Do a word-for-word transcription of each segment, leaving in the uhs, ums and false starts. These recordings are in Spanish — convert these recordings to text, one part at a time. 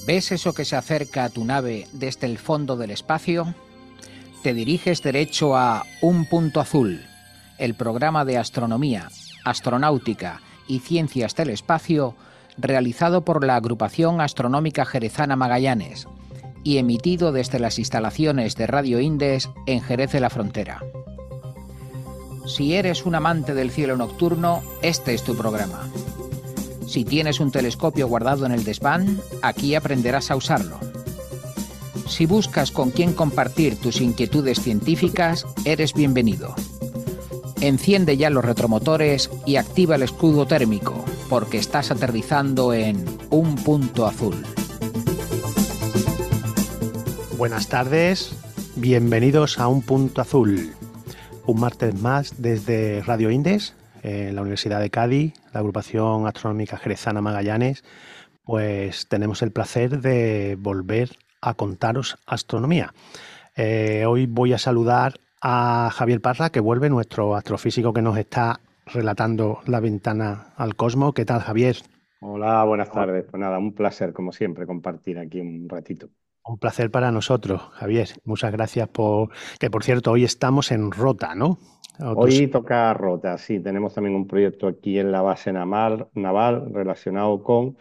¿Ves eso que se acerca a tu nave desde el fondo del espacio? Te diriges derecho a Un Punto Azul, el programa de astronomía, astronáutica y ciencias del espacio realizado por la Agrupación Astronómica Jerezana Magallanes y emitido desde las instalaciones de Radio Indes en Jerez de la Frontera. Si eres un amante del cielo nocturno, este es tu programa. Si tienes un telescopio guardado en el desván, aquí aprenderás a usarlo. Si buscas con quién compartir tus inquietudes científicas, eres bienvenido. Enciende ya los retromotores y activa el escudo térmico, porque estás aterrizando en Un Punto Azul. Buenas tardes, bienvenidos a Un Punto Azul. Un martes más desde Radio Indes, en la Universidad de Cádiz, la Agrupación Astronómica Jerezana Magallanes, pues tenemos el placer de volver a contaros astronomía. Eh, hoy voy a saludar a Javier Parra, que vuelve, nuestro astrofísico que nos está relatando la ventana al cosmos. ¿Qué tal, Javier? Hola, buenas tardes. Pues nada, un placer, como siempre, compartir aquí un ratito. Un placer para nosotros, Javier. Muchas gracias por... Que, por cierto, hoy estamos en Rota, ¿no? Otros... Hoy toca Rota, sí. Tenemos también un proyecto aquí en la base naval, naval relacionado con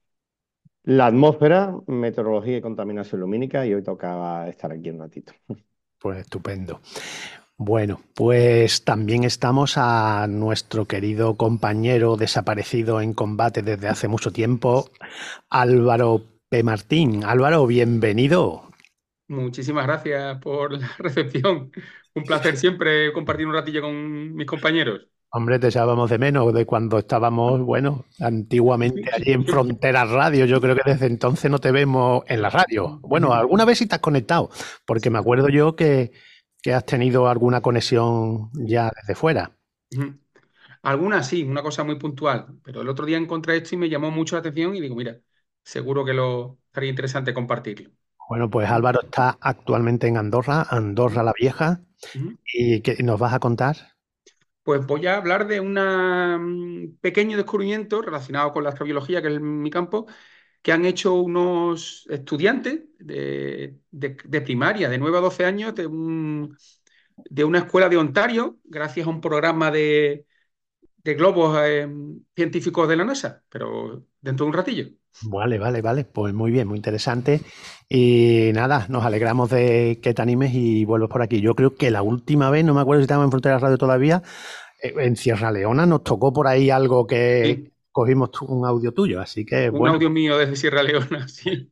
la atmósfera, meteorología y contaminación lumínica, y hoy tocaba estar aquí un ratito. Pues estupendo. Bueno, pues también estamos a nuestro querido compañero desaparecido en combate desde hace mucho tiempo, Álvaro P. Martín. Álvaro, bienvenido. Muchísimas gracias por la recepción. Un placer siempre compartir un ratillo con mis compañeros. Hombre, te echábamos de menos de cuando estábamos, bueno, antiguamente allí en Fronteras Radio. Yo creo que desde entonces no te vemos en la radio. Bueno, alguna vez sí te has conectado, porque me acuerdo yo que, que has tenido alguna conexión ya desde fuera. Algunas sí, una cosa muy puntual, pero el otro día encontré esto y me llamó mucho la atención y digo, mira, seguro que lo estaría interesante compartirlo. Bueno, pues Álvaro está actualmente en Andorra, Andorra la Vieja. Uh-huh. ¿Y qué nos vas a contar? Pues voy a hablar de un pequeño descubrimiento relacionado con la astrobiología, que es mi campo, que han hecho unos estudiantes de, de, de primaria, de nueve a doce años, de, un, de una escuela de Ontario, gracias a un programa de, de globos eh, científicos de la NASA, pero dentro de un ratillo. Vale, vale, vale. Pues muy bien, muy interesante. Y nada, nos alegramos de que te animes y vuelvas por aquí. Yo creo que la última vez, no me acuerdo si estábamos en Fronteras Radio todavía, en Sierra Leona nos tocó por ahí algo que sí. Cogimos un audio tuyo, así que un bueno. audio mío desde Sierra Leona, sí.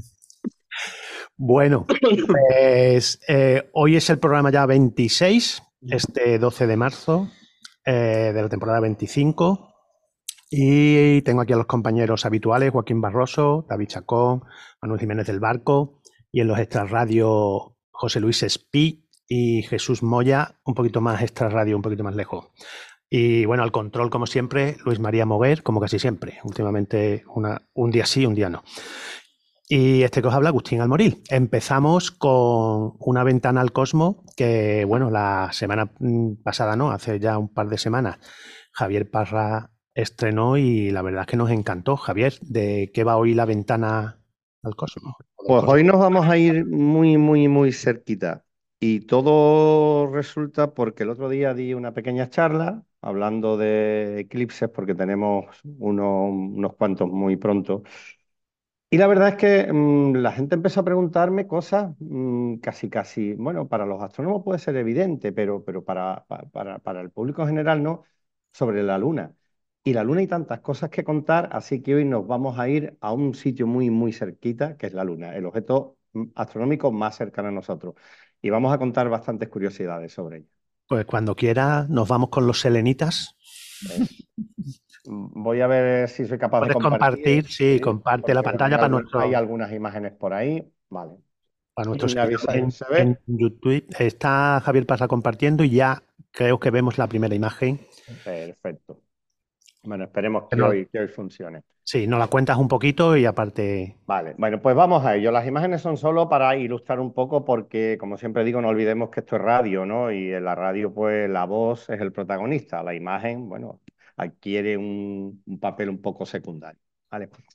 Bueno, pues eh, hoy es el programa ya veintiséis, este doce de marzo eh, de la temporada veinticinco. Y tengo aquí a los compañeros habituales, Joaquín Barroso, David Chacón, Manuel Jiménez del Barco, y en los extras radio José Luis Espí y Jesús Moya, un poquito más extra radio, un poquito más lejos. Y bueno, al control, como siempre, Luis María Moguer, como casi siempre. Últimamente una, un día sí, un día no. Y este que os habla, Agustín Almoril. Empezamos con una ventana al cosmos que, bueno, la semana pasada, no, hace ya un par de semanas, Javier Parra estrenó y la verdad es que nos encantó. Javier, ¿de qué va hoy la ventana al cosmos? Pues hoy nos vamos a ir muy, muy, muy cerquita. Y todo resulta porque el otro día di una pequeña charla hablando de eclipses, porque tenemos uno, unos cuantos muy pronto. Y la verdad es que mmm, la gente empezó a preguntarme cosas mmm, casi, casi, bueno, para los astrónomos puede ser evidente, pero, pero para, para, para el público en general no, sobre la Luna. Y la Luna hay tantas cosas que contar, así que hoy nos vamos a ir a un sitio muy, muy cerquita, que es la Luna, el objeto astronómico más cercano a nosotros. Y vamos a contar bastantes curiosidades sobre ella. Pues cuando quiera nos vamos con los selenitas. Pues, voy a ver si soy capaz Puedes de compartir. compartir, sí, comparte la pantalla bueno, hay para algún, nuestro... Hay algunas imágenes por ahí, vale. Para nuestros en, ¿se ve? En YouTube está Javier Parra compartiendo y ya creo que vemos la primera imagen. Perfecto. Bueno, esperemos que, no, hoy, que hoy funcione. Sí, nos la cuentas un poquito y aparte... Vale, bueno, pues vamos a ello. Las imágenes son solo para ilustrar un poco porque, como siempre digo, no olvidemos que esto es radio, ¿no? Y en la radio, pues, la voz es el protagonista. La imagen, bueno, adquiere un, un papel un poco secundario, ¿vale?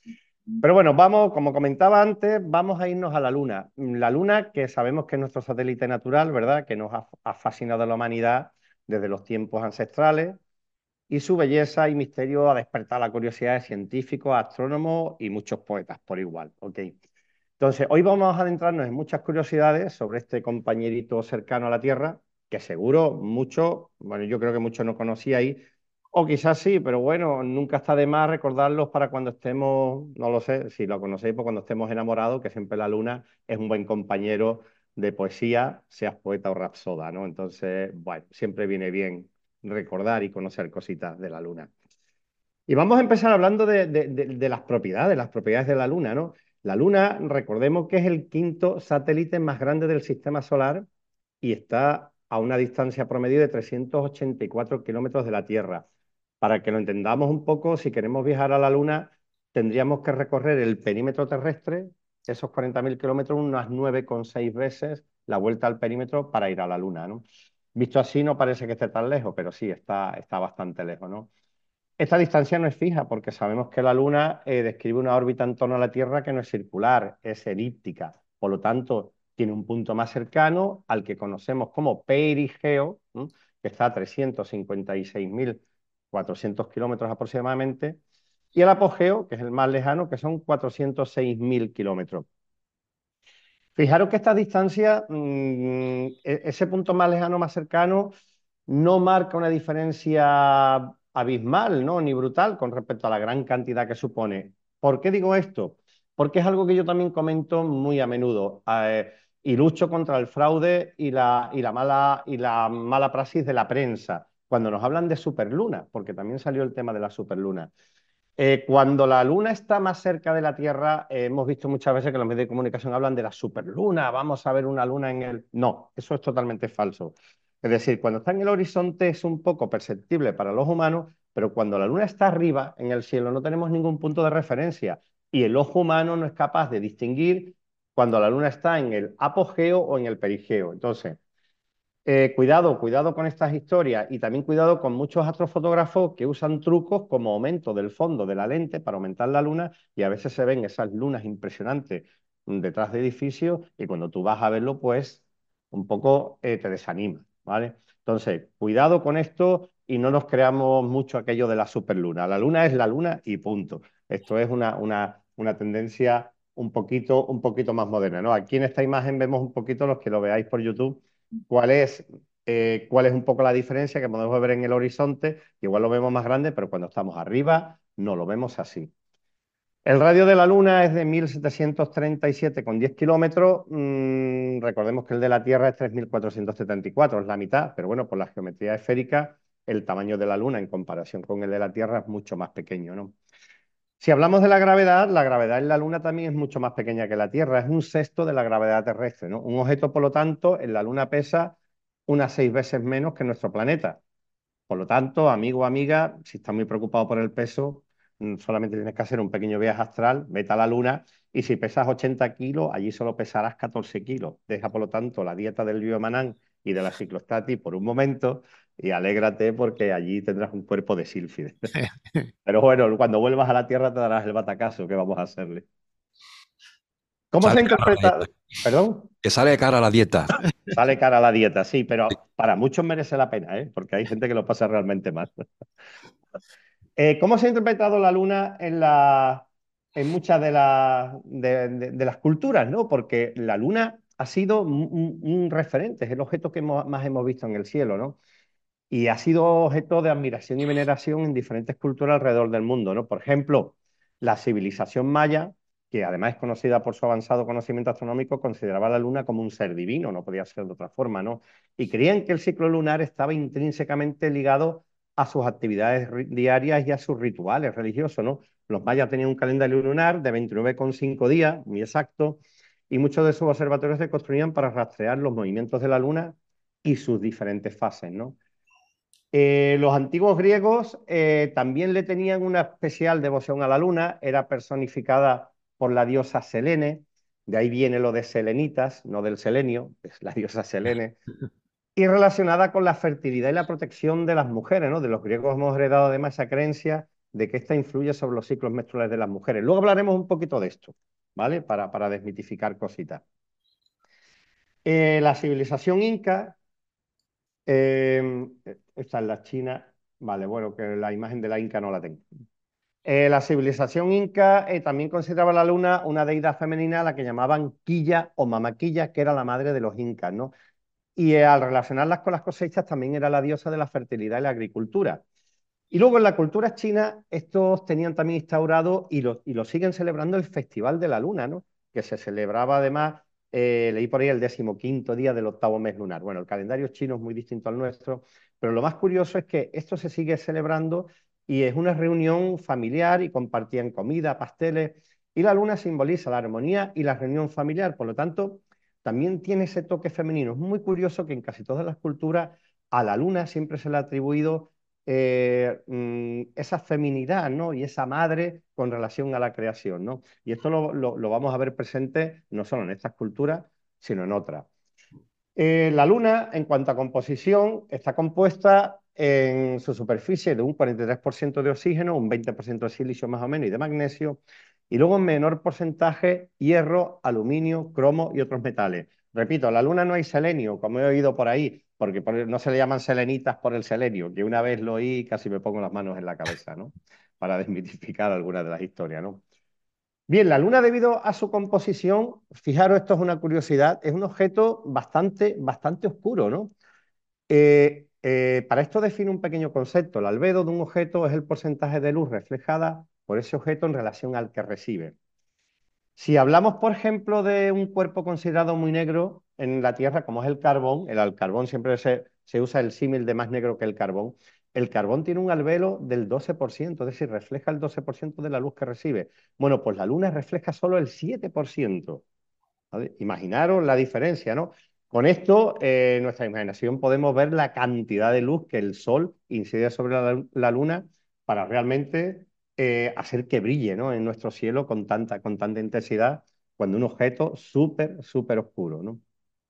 Pero bueno, vamos, como comentaba antes, vamos a irnos a la Luna. La Luna, que sabemos que es nuestro satélite natural, ¿verdad? Que nos ha, ha fascinado a la humanidad desde los tiempos ancestrales, y su belleza y misterio ha despertado la curiosidad de científicos, astrónomos y muchos poetas por igual, ¿ok? Entonces, hoy vamos a adentrarnos en muchas curiosidades sobre este compañerito cercano a la Tierra, que seguro muchos, bueno, yo creo que muchos no conocíais, o quizás sí, pero bueno, nunca está de más recordarlos para cuando estemos, no lo sé, si lo conocéis, pues cuando estemos enamorados, que siempre la Luna es un buen compañero de poesía, seas poeta o rapsoda, ¿no? Entonces, bueno, siempre viene bien recordar y conocer cositas de la Luna. Y vamos a empezar hablando de, de, de, de las propiedades, las propiedades de la Luna, ¿no? La Luna, recordemos que es el quinto satélite más grande del sistema solar y está a una distancia promedio de trescientos ochenta y cuatro kilómetros de la Tierra. Para que lo entendamos un poco, si queremos viajar a la Luna, tendríamos que recorrer el perímetro terrestre, esos cuarenta mil kilómetros, unas nueve coma seis veces la vuelta al perímetro para ir a la Luna, ¿no? Visto así no parece que esté tan lejos, pero sí, está, está bastante lejos, ¿no? Esta distancia no es fija porque sabemos que la Luna eh, describe una órbita en torno a la Tierra que no es circular, es elíptica. Por lo tanto, tiene un punto más cercano al que conocemos como perigeo, ¿m? Que está a trescientos cincuenta y seis mil cuatrocientos kilómetros aproximadamente, y el apogeo, que es el más lejano, que son cuatrocientos seis mil kilómetros. Fijaros que esta distancia, mmm, ese punto más lejano, más cercano, no marca una diferencia abismal, ¿no? Ni brutal con respecto a la gran cantidad que supone. ¿Por qué digo esto? Porque es algo que yo también comento muy a menudo eh, y lucho contra el fraude y la, y la mala, y la mala praxis de la prensa cuando nos hablan de superluna, porque también salió el tema de la superluna. Eh, cuando la Luna está más cerca de la Tierra, eh, hemos visto muchas veces que los medios de comunicación hablan de la superluna, vamos a ver una luna en el... No, eso es totalmente falso. Es decir, cuando está en el horizonte es un poco perceptible para los humanos, pero cuando la Luna está arriba en el cielo no tenemos ningún punto de referencia y el ojo humano no es capaz de distinguir cuando la Luna está en el apogeo o en el perigeo. Entonces, eh, cuidado, cuidado con estas historias y también cuidado con muchos astrofotógrafos que usan trucos como aumento del fondo de la lente para aumentar la luna y a veces se ven esas lunas impresionantes detrás de edificios y cuando tú vas a verlo, pues un poco eh, te desanima, ¿vale? Entonces, cuidado con esto y no nos creamos mucho aquello de la superluna. La luna es la luna y punto. Esto es una, una, una tendencia un poquito, un poquito más moderna, ¿no? Aquí en esta imagen vemos un poquito, los que lo veáis por YouTube, cuál es, eh, cuál es un poco la diferencia que podemos ver en el horizonte. Igual lo vemos más grande, pero cuando estamos arriba no lo vemos así. El radio de la Luna es de mil setecientos treinta y siete coma diez kilómetros. Mm, recordemos que el de la Tierra es tres mil cuatrocientos setenta y cuatro, es la mitad, pero bueno, por la geometría esférica, el tamaño de la Luna en comparación con el de la Tierra es mucho más pequeño, ¿no? Si hablamos de la gravedad, la gravedad en la Luna también es mucho más pequeña que la Tierra, es un sexto de la gravedad terrestre, ¿no? Un objeto, por lo tanto, en la Luna pesa unas seis veces menos que nuestro planeta. Por lo tanto, amigo o amiga, si estás muy preocupado por el peso, mm, solamente tienes que hacer un pequeño viaje astral, vete a la Luna y si pesas ochenta kilos, allí solo pesarás catorce kilos. Deja, por lo tanto, la dieta del biomanán y de la ciclostati por un momento y alégrate porque allí tendrás un cuerpo de sílfide. Pero bueno, cuando vuelvas a la Tierra te darás el batacazo que vamos a hacerle. ¿Cómo Sale se cara a la interpreta? dieta. ¿Perdón? Que sale cara a la dieta. Sale cara la dieta, sí, pero para muchos merece la pena, ¿eh? Porque hay gente que lo pasa realmente mal. Eh, ¿cómo se ha interpretado la luna en, la, en muchas de, la, de, de, de las culturas, ¿no? Porque la luna ha sido un, un referente, es el objeto que hemos, más hemos visto en el cielo, ¿no? Y ha sido objeto de admiración y veneración en diferentes culturas alrededor del mundo, ¿no? Por ejemplo, la civilización maya, que además es conocida por su avanzado conocimiento astronómico, consideraba a la Luna como un ser divino, no podía ser de otra forma, ¿no? Y creían que el ciclo lunar estaba intrínsecamente ligado a sus actividades diarias y a sus rituales religiosos, ¿no? Los mayas tenían un calendario lunar de veintinueve coma cinco días, muy exacto, y muchos de sus observatorios se construían para rastrear los movimientos de la Luna y sus diferentes fases, ¿no? Eh, los antiguos griegos eh, también le tenían una especial devoción a la luna, era personificada por la diosa Selene, de ahí viene lo de selenitas, no del selenio, es la diosa Selene, y relacionada con la fertilidad y la protección de las mujeres, ¿no? De los griegos hemos heredado además esa creencia de que esta influye sobre los ciclos menstruales de las mujeres. Luego hablaremos un poquito de esto, ¿vale? Para, para desmitificar cositas. Eh, la civilización inca, eh, esta es la China, vale, bueno, que la imagen de la inca no la tengo. Eh, la civilización inca eh, también consideraba a la luna una deidad femenina a la que llamaban Quilla o Mamaquilla, que era la madre de los incas, ¿no? Y eh, al relacionarlas con las cosechas también era la diosa de la fertilidad y la agricultura. Y luego en la cultura china, estos tenían también instaurado y lo, y lo siguen celebrando el Festival de la Luna, ¿no? Que se celebraba además, eh, leí por ahí el decimoquinto día del octavo mes lunar. Bueno, el calendario chino es muy distinto al nuestro, pero lo más curioso es que esto se sigue celebrando y es una reunión familiar y compartían comida, pasteles, y la luna simboliza la armonía y la reunión familiar. Por lo tanto, también tiene ese toque femenino. Es muy curioso que en casi todas las culturas a la luna siempre se le ha atribuido eh, mm, esa feminidad, ¿no? Y esa madre con relación a la creación, ¿no? Y esto lo, lo, lo vamos a ver presente no solo en estas culturas, sino en otras. Eh, la Luna, en cuanto a composición, está compuesta en su superficie de un cuarenta y tres por ciento de oxígeno, un veinte por ciento de silicio más o menos y de magnesio, y luego en menor porcentaje hierro, aluminio, cromo y otros metales. Repito, en la Luna no hay selenio, como he oído por ahí, porque no se le llaman selenitas por el selenio, que una vez lo oí y casi me pongo las manos en la cabeza, ¿no? Para desmitificar algunas de las historias, ¿no? Bien, la Luna, debido a su composición, fijaros, esto es una curiosidad, es un objeto bastante, bastante oscuro, ¿no? Eh, eh, para esto define un pequeño concepto. El albedo de un objeto es el porcentaje de luz reflejada por ese objeto en relación al que recibe. Si hablamos, por ejemplo, de un cuerpo considerado muy negro en la Tierra, como es el carbón, el, el carbón siempre se, se usa el símil de más negro que el carbón. El carbón tiene un albedo del doce por ciento, es decir, refleja el doce por ciento de la luz que recibe. Bueno, pues la Luna refleja solo el siete por ciento. ¿Vale? Imaginaros la diferencia, ¿no? Con esto, eh, en nuestra imaginación podemos ver la cantidad de luz que el Sol incide sobre la, la Luna para realmente eh, hacer que brille, ¿no? En nuestro cielo con tanta, con tanta intensidad, cuando un objeto súper, súper oscuro, ¿no?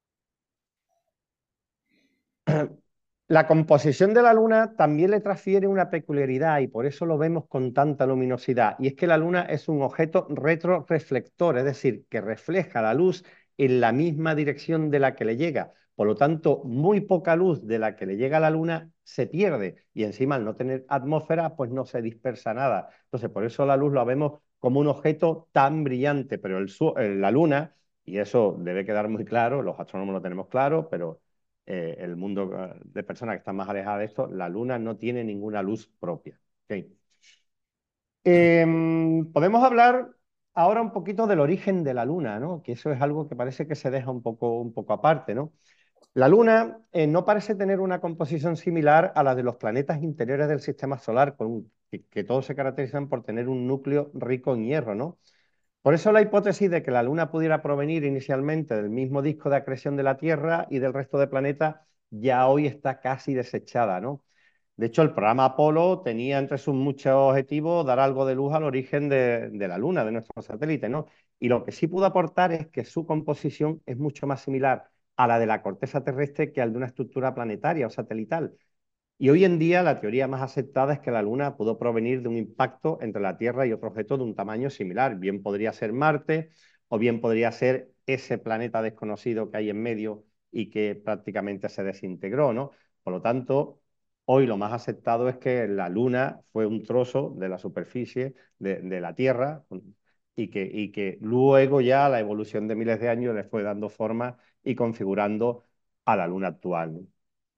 La composición de la Luna también le transfiere una peculiaridad y por eso lo vemos con tanta luminosidad. Y es que la Luna es un objeto retroreflector, es decir, que refleja la luz en la misma dirección de la que le llega. Por lo tanto, muy poca luz de la que le llega a la Luna se pierde y encima al no tener atmósfera, pues no se dispersa nada. Entonces, por eso la luz la vemos como un objeto tan brillante, pero el, la Luna, y eso debe quedar muy claro, los astrónomos lo tenemos claro, pero eh, el mundo de personas que están más alejadas de esto, la Luna no tiene ninguna luz propia. ¿Okay? Eh, podemos hablar ahora un poquito del origen de la Luna, ¿no? Que eso es algo que parece que se deja un poco, un poco aparte, ¿no? La Luna eh, no parece tener una composición similar a la de los planetas interiores del sistema solar, con, que, que todos se caracterizan por tener un núcleo rico en hierro, ¿no? Por eso la hipótesis de que la Luna pudiera provenir inicialmente del mismo disco de acreción de la Tierra y del resto de planetas ya hoy está casi desechada, ¿no? De hecho, el programa Apolo tenía entre sus muchos objetivos dar algo de luz al origen de, de la Luna, de nuestro satélite, ¿no? Y lo que sí pudo aportar es que su composición es mucho más similar a la de la corteza terrestre que al de una estructura planetaria o satelital. Y hoy en día la teoría más aceptada es que la Luna pudo provenir de un impacto entre la Tierra y otro objeto de un tamaño similar. Bien podría ser Marte o bien podría ser ese planeta desconocido que hay en medio y que prácticamente se desintegró, ¿no? Por lo tanto, hoy lo más aceptado es que la Luna fue un trozo de la superficie de, de la Tierra y que, y que luego ya la evolución de miles de años le fue dando forma y configurando a la Luna actual, ¿no?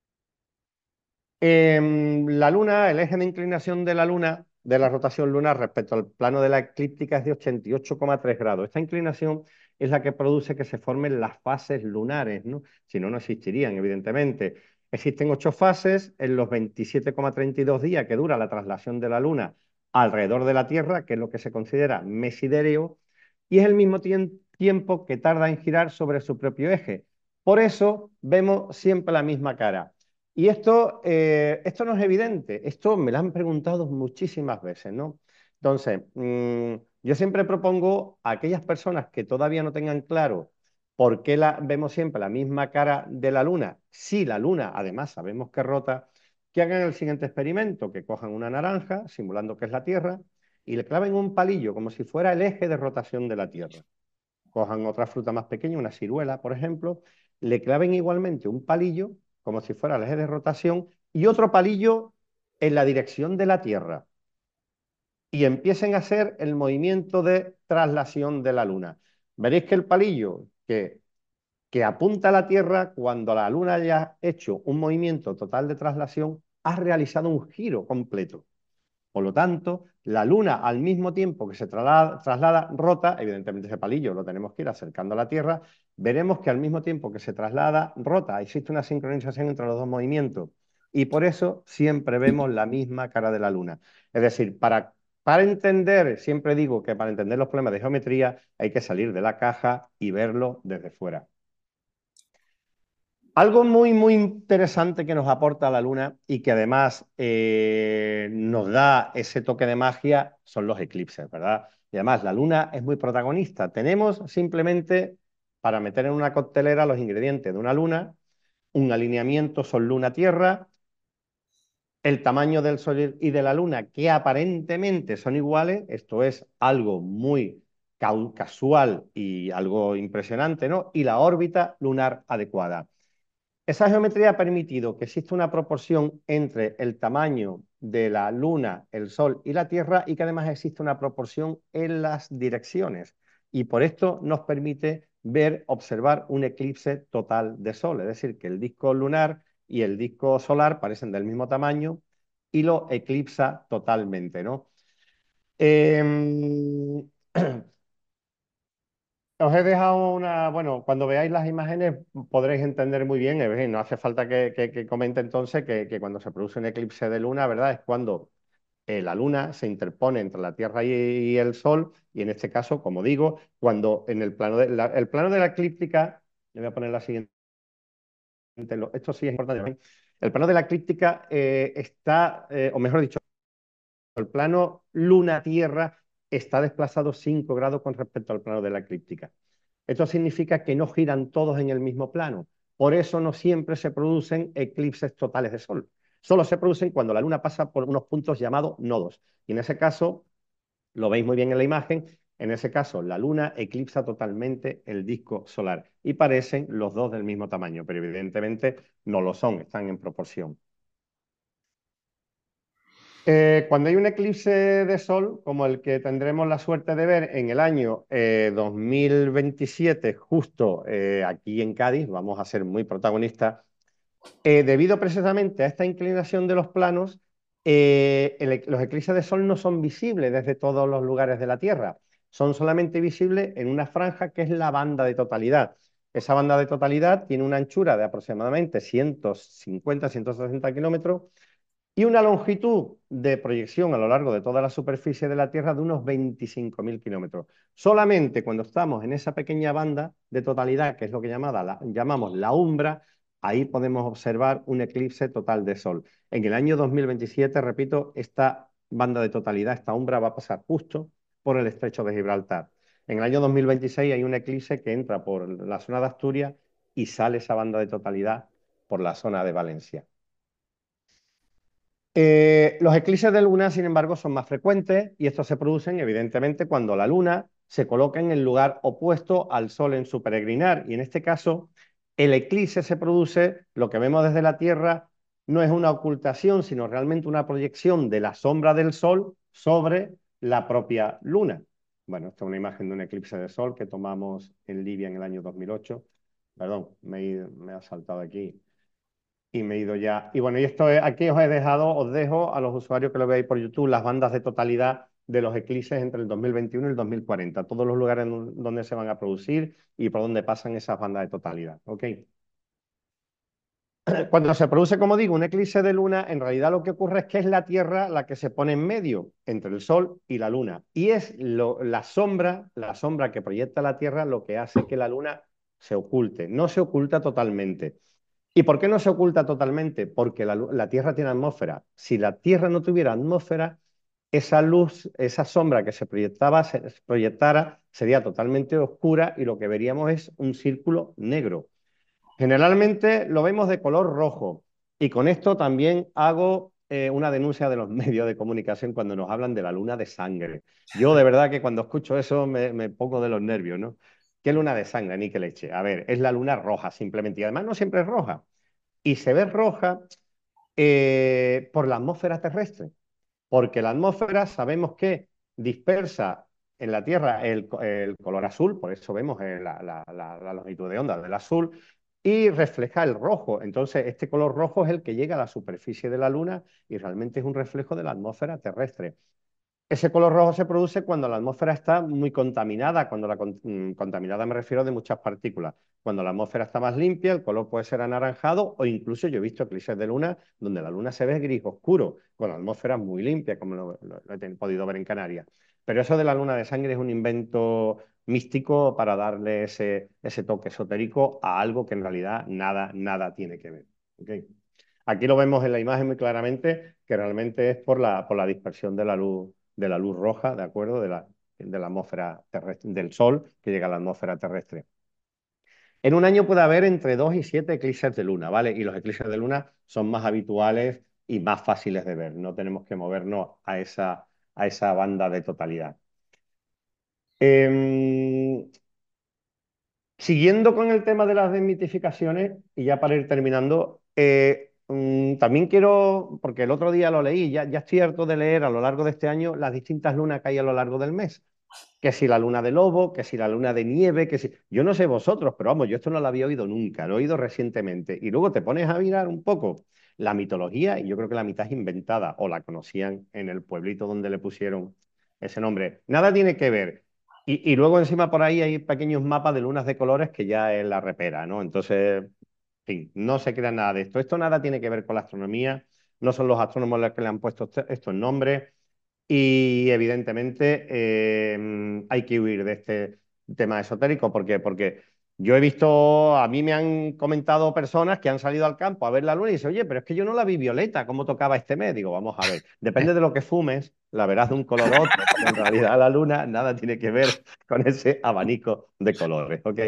Eh, la Luna, el eje de inclinación de la Luna, de la rotación lunar respecto al plano de la eclíptica es de ochenta y ocho coma tres grados. Esta inclinación es la que produce que se formen las fases lunares, ¿no? Si no, no existirían, evidentemente. Existen ocho fases en los veintisiete coma treinta y dos días que dura la traslación de la Luna alrededor de la Tierra, que es lo que se considera mesidéreo, y es el mismo tiempo que tarda en girar sobre su propio eje. Por eso vemos siempre la misma cara. Y esto, eh, esto no es evidente, esto me lo han preguntado muchísimas veces, ¿no? Entonces, mmm, yo siempre propongo a aquellas personas que todavía no tengan claro por qué la, vemos siempre la misma cara de la Luna, si la Luna además sabemos que rota, que hagan el siguiente experimento, que cojan una naranja, simulando que es la Tierra, y le claven un palillo como si fuera el eje de rotación de la Tierra. Cojan otra fruta más pequeña, una ciruela, por ejemplo, le claven igualmente un palillo como si fuera el eje de rotación y otro palillo en la dirección de la Tierra y empiecen a hacer el movimiento de traslación de la Luna. Veréis que el palillo que, que apunta a la Tierra, cuando la Luna haya hecho un movimiento total de traslación, ha realizado un giro completo. Por lo tanto, la Luna, al mismo tiempo que se traslada, traslada, rota, evidentemente ese palillo lo tenemos que ir acercando a la Tierra, veremos que al mismo tiempo que se traslada, rota, existe una sincronización entre los dos movimientos. Y por eso siempre vemos la misma cara de la Luna. Es decir, para, para entender, siempre digo que para entender los problemas de geometría hay que salir de la caja y verlo desde fuera. Algo muy, muy interesante que nos aporta la Luna y que además eh, nos da ese toque de magia son los eclipses, ¿verdad? Y además la Luna es muy protagonista. Tenemos simplemente para meter en una coctelera los ingredientes de una Luna, un alineamiento Sol-Luna-Tierra, el tamaño del Sol y de la Luna, que aparentemente son iguales, esto es algo muy casual y algo impresionante, ¿no? Y la órbita lunar adecuada. Esa geometría ha permitido que exista una proporción entre el tamaño de la Luna, el Sol y la Tierra y que además existe una proporción en las direcciones. Y por esto nos permite ver, observar un eclipse total de Sol. Es decir, que el disco lunar y el disco solar parecen del mismo tamaño y lo eclipsa totalmente, ¿no? Eh... Os he dejado una, bueno, cuando veáis las imágenes podréis entender muy bien, eh, no hace falta que, que, que comente entonces que, que cuando se produce un eclipse de luna, ¿verdad? Es cuando eh, la luna se interpone entre la Tierra y, y el Sol, y en este caso, como digo, cuando en el plano de la, el plano de la eclíptica, le voy a poner la siguiente, esto sí es importante, el plano de la eclíptica eh, está, eh, o mejor dicho, el plano Luna-Tierra está desplazado cinco grados con respecto al plano de la eclíptica. Esto significa que no giran todos en el mismo plano. Por eso no siempre se producen eclipses totales de Sol. Solo se producen cuando la Luna pasa por unos puntos llamados nodos. Y en ese caso, lo veis muy bien en la imagen, en ese caso la Luna eclipsa totalmente el disco solar. Y parecen los dos del mismo tamaño, pero evidentemente no lo son, están en proporción. Eh, cuando hay un eclipse de Sol, como el que tendremos la suerte de ver en el año eh, dos mil veintisiete, justo eh, aquí en Cádiz, vamos a ser muy protagonistas, eh, debido precisamente a esta inclinación de los planos, eh, el, los eclipses de Sol no son visibles desde todos los lugares de la Tierra, son solamente visibles en una franja que es la banda de totalidad. Esa banda de totalidad tiene una anchura de aproximadamente ciento cincuenta a ciento sesenta kilómetros y una longitud de proyección a lo largo de toda la superficie de la Tierra de unos veinticinco mil kilómetros. Solamente cuando estamos en esa pequeña banda de totalidad, que es lo que llamada la, llamamos la umbra, ahí podemos observar un eclipse total de Sol. En el año dos mil veintisiete, repito, esta banda de totalidad, esta umbra va a pasar justo por el estrecho de Gibraltar. En el año dos mil veintiséis hay un eclipse que entra por la zona de Asturias y sale esa banda de totalidad por la zona de Valencia. Eh, los eclipses de luna, sin embargo, son más frecuentes y estos se producen, evidentemente, cuando la luna se coloca en el lugar opuesto al Sol en su peregrinar. Y en este caso, el eclipse se produce, lo que vemos desde la Tierra no es una ocultación, sino realmente una proyección de la sombra del Sol sobre la propia luna. Bueno, esta es una imagen de un eclipse de Sol que tomamos en Libia en el año dos mil ocho. Perdón, me he, me ha saltado aquí. Y me he ido ya. Y bueno, y esto es, aquí os he dejado, os dejo a los usuarios que lo veáis por YouTube, las bandas de totalidad de los eclipses entre el dos mil veintiuno y el dos mil cuarenta, todos los lugares donde se van a producir y por donde pasan esas bandas de totalidad. ¿Ok? Cuando se produce, como digo, un eclipse de luna, en realidad lo que ocurre es que es la Tierra la que se pone en medio entre el Sol y la Luna. Y es lo, la sombra, la sombra que proyecta la Tierra lo que hace que la Luna se oculte. No se oculta totalmente. ¿Y por qué no se oculta totalmente? Porque la, la Tierra tiene atmósfera. Si la Tierra no tuviera atmósfera, esa luz, esa sombra que se proyectaba, se proyectara, sería totalmente oscura y lo que veríamos es un círculo negro. Generalmente lo vemos de color rojo, Y con esto también hago eh, una denuncia de los medios de comunicación cuando nos hablan de la luna de sangre. Yo de verdad que cuando escucho eso me, me pongo de los nervios, ¿no? ¿Qué luna de sangre? Ni que leche. A ver, es la luna roja simplemente. Y además no siempre es roja. Y se ve roja eh, por la atmósfera terrestre. Porque la atmósfera sabemos que dispersa en la Tierra el, el color azul, por eso vemos eh, la, la, la, la longitud de onda del azul, y refleja el rojo. Entonces, este color rojo es el que llega a la superficie de la Luna y realmente es un reflejo de la atmósfera terrestre. Ese color rojo se produce cuando la atmósfera está muy contaminada, cuando la con, mm, contaminada me refiero de muchas partículas. Cuando la atmósfera está más limpia, el color puede ser anaranjado o incluso yo he visto eclipses de luna donde la luna se ve gris oscuro, con la atmósfera muy limpia, como lo, lo- lo he podido ver en Canarias. Pero eso de la luna de sangre es un invento místico para darle ese, ese toque esotérico a algo que en realidad nada, nada tiene que ver. ¿Ok? Aquí lo vemos en la imagen muy claramente, que realmente es por la, por la dispersión de la luz, de la luz roja, ¿de acuerdo? De la, de la atmósfera terrestre, del Sol que llega a la atmósfera terrestre. En un año puede haber entre dos y siete eclipses de luna, ¿vale? Y los eclipses de luna son más habituales y más fáciles de ver. No tenemos que movernos a esa, a esa banda de totalidad. Eh, Siguiendo con el tema de las desmitificaciones, y ya para ir terminando, eh, mm, también quiero, porque el otro día lo leí, ya, ya estoy harto de leer a lo largo de este año las distintas lunas que hay a lo largo del mes. Que si la luna de lobo, que si la luna de nieve, que si... Yo no sé vosotros, pero vamos, yo esto no lo había oído nunca, lo he oído recientemente. Y luego te pones a mirar un poco la mitología y yo creo que la mitad es inventada o la conocían en el pueblito donde le pusieron ese nombre. Nada tiene que ver. Y, y luego encima por ahí hay pequeños mapas de lunas de colores que ya es la repera, ¿no? Entonces, en fin, no se crea nada de esto. Esto nada tiene que ver con la astronomía, no son los astrónomos los que le han puesto este- estos nombres. Y evidentemente eh, hay que huir de este tema esotérico. ¿Por qué? Porque yo he visto, a mí me han comentado personas que han salido al campo a ver la luna y dicen, oye, pero es que yo no la vi violeta, ¿cómo tocaba este mes? Digo, vamos a ver, depende de lo que fumes, la verás de un color u otro, porque en realidad la luna nada tiene que ver con ese abanico de colores, ¿ok?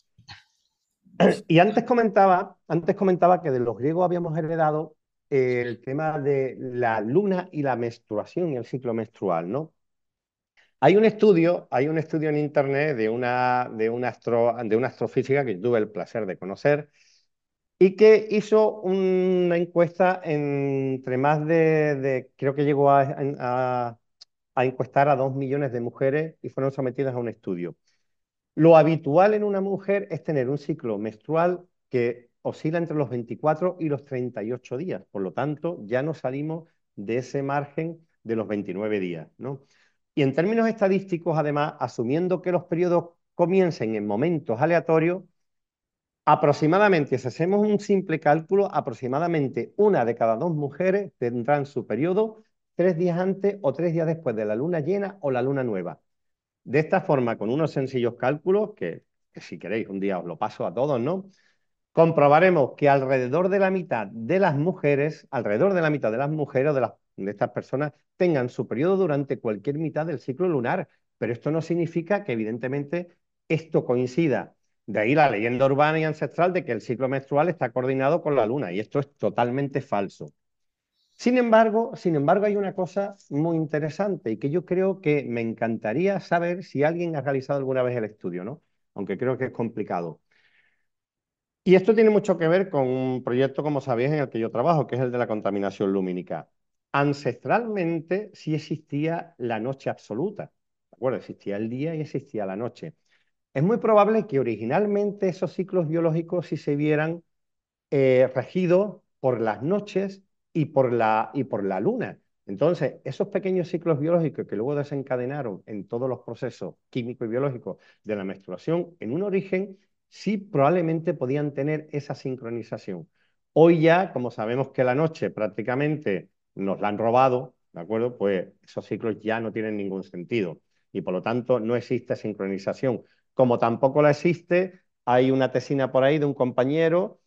Y antes comentaba, antes comentaba que de los griegos habíamos heredado eh, el tema de la luna y la menstruación y el ciclo menstrual, ¿no? Hay un estudio, hay un estudio en internet de una, de una, astro, de una astrofísica que yo tuve el placer de conocer y que hizo una encuesta entre más de, de creo que llegó a, a, a encuestar a dos millones de mujeres y fueron sometidas a un estudio. Lo habitual en una mujer es tener un ciclo menstrual que oscila entre los veinticuatro y los treinta y ocho días. Por lo tanto, ya no salimos de ese margen de los veintinueve días, ¿no? Y en términos estadísticos, además, asumiendo que los periodos comiencen en momentos aleatorios, aproximadamente, si hacemos un simple cálculo, aproximadamente una de cada dos mujeres tendrán su periodo tres días antes o tres días después de la luna llena o la luna nueva. De esta forma, con unos sencillos cálculos, que, que si queréis un día os lo paso a todos, ¿no? Comprobaremos que alrededor de la mitad de las mujeres, alrededor de la mitad de las mujeres o de, las, de estas personas tengan su periodo durante cualquier mitad del ciclo lunar. Pero esto no significa que evidentemente esto coincida. De ahí la leyenda urbana y ancestral de que el ciclo menstrual está coordinado con la luna, y esto es totalmente falso. Sin embargo, sin embargo, hay una cosa muy interesante y que yo creo que me encantaría saber si alguien ha realizado alguna vez el estudio, ¿no? Aunque creo que es complicado. Y esto tiene mucho que ver con un proyecto, como sabéis, en el que yo trabajo, que es el de la contaminación lumínica. Ancestralmente sí existía la noche absoluta, ¿de acuerdo? Existía el día y existía la noche. Es muy probable que originalmente esos ciclos biológicos sí se vieran eh, regido por las noches y por la, y por la luna. Entonces, esos pequeños ciclos biológicos que luego desencadenaron en todos los procesos químicos y biológicos de la menstruación, en un origen, sí probablemente podían tener esa sincronización. Hoy ya, como sabemos que la noche prácticamente nos la han robado, ¿de acuerdo? Pues esos ciclos ya no tienen ningún sentido y por lo tanto no existe sincronización. Como tampoco la existe, hay una tesina por ahí de un compañero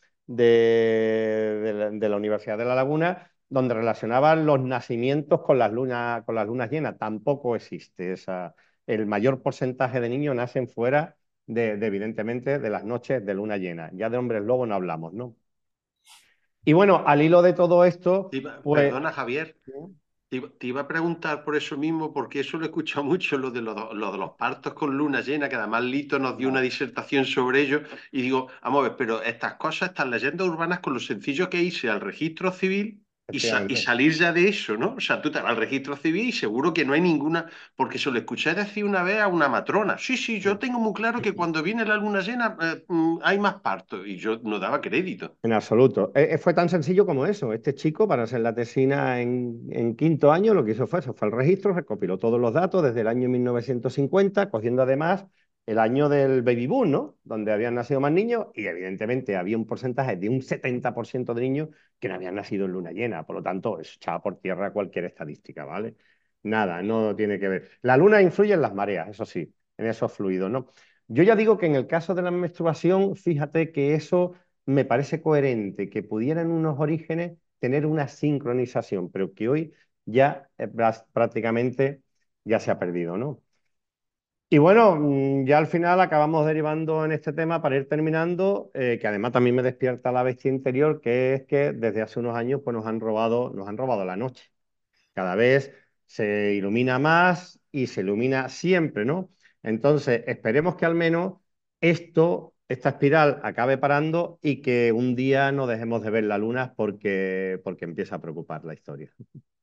de, de, la, de la Universidad de La Laguna, donde relacionaban los nacimientos con las lunas, con las lunas llenas. Tampoco existe esa. El mayor porcentaje de niños nacen fuera de, de, evidentemente, de las noches de luna llena. Ya de hombres lobo no hablamos, ¿no? Y bueno, al hilo de todo esto, Te iba- pues... perdona, Javier. Te iba, te iba a preguntar por eso mismo, porque eso lo he escuchado mucho, lo de, los, lo de los partos con luna llena, que además Lito nos dio una disertación sobre ello, y digo, vamos a ver, pero estas cosas, estas leyendas urbanas, con lo sencillo que hice al registro civil y, sa- y Efectivamente. salir ya de eso, ¿no? O sea, tú te vas al registro civil y seguro que no hay ninguna, porque se lo escuché decir una vez a una matrona, sí, sí, yo tengo muy claro que cuando viene la luna llena eh, mm, hay más partos, y yo no daba crédito. En absoluto. Eh, eh, fue tan sencillo como eso. Este chico, para hacer la tesina en, en quinto año, lo que hizo fue eso, fue al registro, recopiló todos los datos desde el año mil novecientos cincuenta, cogiendo además el año del baby boom, ¿no? Donde habían nacido más niños y evidentemente había un porcentaje de un setenta por ciento de niños que no habían nacido en luna llena. Por lo tanto, eso echaba por tierra cualquier estadística, ¿vale? Nada, no tiene que ver. La luna influye en las mareas, eso sí, en esos fluidos, ¿no? Yo ya digo que en el caso de la menstruación, fíjate que eso me parece coherente que pudieran unos orígenes tener una sincronización, pero que hoy ya eh, prácticamente ya se ha perdido, ¿no? Y bueno, mm, ya al final acabamos derivando en este tema para ir terminando, eh, que además también me despierta la bestia interior, que es que desde hace unos años pues nos han robado, nos han robado la noche. Cada vez se ilumina más y se ilumina siempre, ¿no? Entonces, esperemos que al menos esto, esta espiral acabe parando y que un día no dejemos de ver la luna porque, porque empieza a preocupar la historia.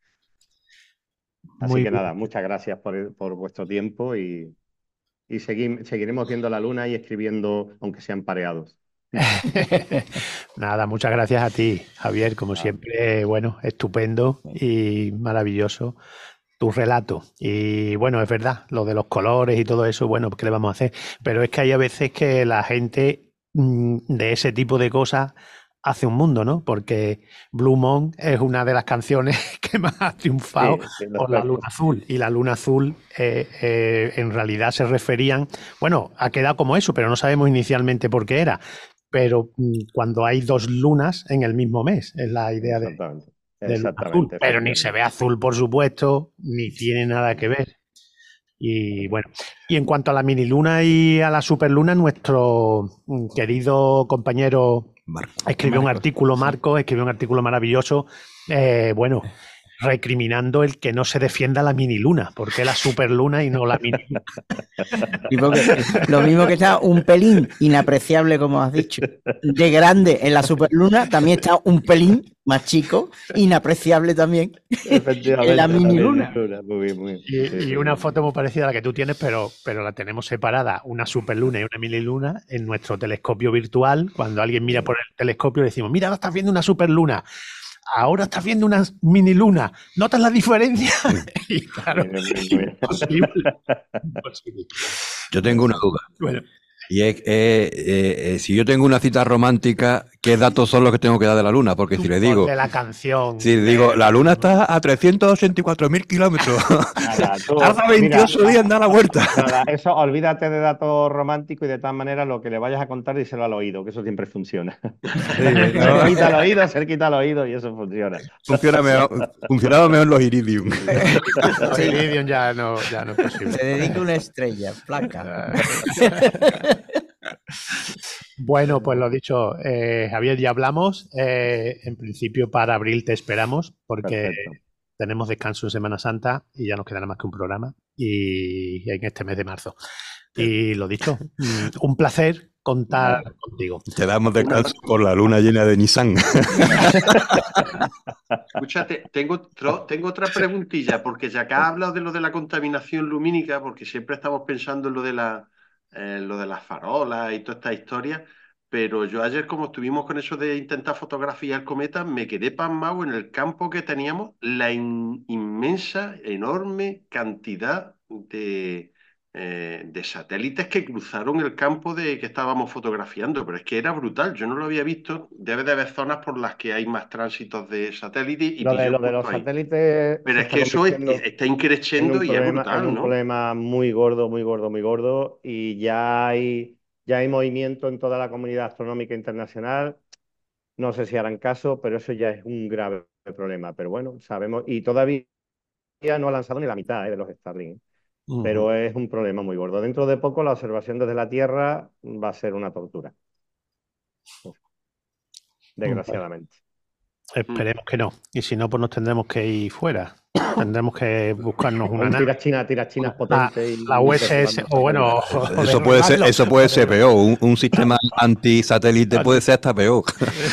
Así Muy que nada, bien. muchas gracias por, por vuestro tiempo y, y segui- seguiremos viendo la luna y escribiendo, aunque sean pareados. Nada, muchas gracias a ti, Javier, como Ah, siempre, bueno, estupendo y maravilloso tu relato. Y bueno, es verdad, lo de los colores y todo eso, bueno, ¿qué le vamos a hacer? Pero es que hay a veces que la gente mm, de ese tipo de cosas hace un mundo, ¿no? Porque Blue Moon es una de las canciones que más ha triunfado sí, sí, lo- por la luna azul. Y la luna azul eh, eh, en realidad se referían, bueno, ha quedado como eso, pero no sabemos inicialmente por qué era. Pero mm, cuando hay dos lunas en el mismo mes, es la idea de, exactamente, de luna azul. exactamente, Pero ni se efectivamente. ve azul, por supuesto, ni tiene nada que ver. Y bueno, y en cuanto a la mini luna y a la superluna, nuestro mm, querido compañero Marco. escribió un Marcos, artículo, sí. Marco, escribió un artículo maravilloso, eh, bueno, recriminando el que no se defienda la mini luna, porque la superluna y no la mini luna. Y porque lo mismo que está un pelín inapreciable, como has dicho, de grande en la superluna, también está un pelín más chico, inapreciable también, en la Efectivamente, mini la luna. luna. Muy bien, muy bien. Y, Sí, y sí. una foto muy parecida a la que tú tienes, pero, pero la tenemos separada, una superluna y una mini luna, en nuestro telescopio virtual. Cuando alguien mira por el telescopio, le decimos, mira, ahora estás viendo una superluna, ahora estás viendo una mini luna, ¿notas la diferencia? Y claro, Muy bien, muy bien. imposible, imposible. Yo tengo una duda. Bueno, Y es, eh, eh, eh, si yo tengo una cita romántica, ¿qué datos son los que tengo que dar de la luna? Porque si le digo, de la canción. si le digo, la luna está a trescientos ochenta y cuatro mil kilómetros, Nada, tú, tarda mira, veintiocho días en dar la vuelta. nada, eso olvídate de datos románticos y de tal manera lo que le vayas a contar díselo al oído, que eso siempre funciona. Sí, ¿no? Cerquita al oído, cerquita al oído y eso funciona. Funciona mejor, funcionaba mejor los iridium. Los Iridium ya no, ya no es posible. Se dedica una estrella, placa. Bueno, pues lo dicho, eh, Javier, ya hablamos. Eh, en principio para abril te esperamos porque Perfecto. tenemos descanso en Semana Santa y ya nos quedará más que un programa y, y en este mes de marzo. Y lo dicho, mm, un placer contar contigo. Te damos descanso por la luna llena de Nissan. Escúchate, tengo, otro- tengo otra preguntilla, porque ya que has hablado de lo de la contaminación lumínica, porque siempre estamos pensando en lo de la, eh, lo de las farolas y toda esta historia, pero yo ayer, como estuvimos con eso de intentar fotografiar cometas, me quedé pasmado en el campo que teníamos, la in- inmensa, enorme cantidad de, eh, de satélites que cruzaron el campo de que estábamos fotografiando, pero es que era brutal, yo no lo había visto. Debe de haber zonas por las que hay más tránsitos de satélites y Lo de, pilló lo de los justo ahí. satélites Pero se es está que eso es- convirtiendo está en increciendo un y es problema, en brutal, un ¿no? problema muy gordo, muy gordo, muy gordo, y ya hay, ya hay movimiento en toda la comunidad astronómica internacional. No sé si harán caso, pero eso ya es un grave problema. Pero bueno, sabemos, y todavía no ha lanzado ni la mitad, eh, de los Starlink, pero es un problema muy gordo. Dentro de poco la observación desde la Tierra va a ser una tortura, Bueno, desgraciadamente. Esperemos que no. Y si no, pues nos tendremos que ir fuera. Tendremos que buscarnos una Un nave. tiras chinas, tiras chinas La, potentes. y- la U S S, o bueno, o Eso puede ser, derribarlo. eso puede ser peor. Un, un sistema antisatélite puede ser hasta peor.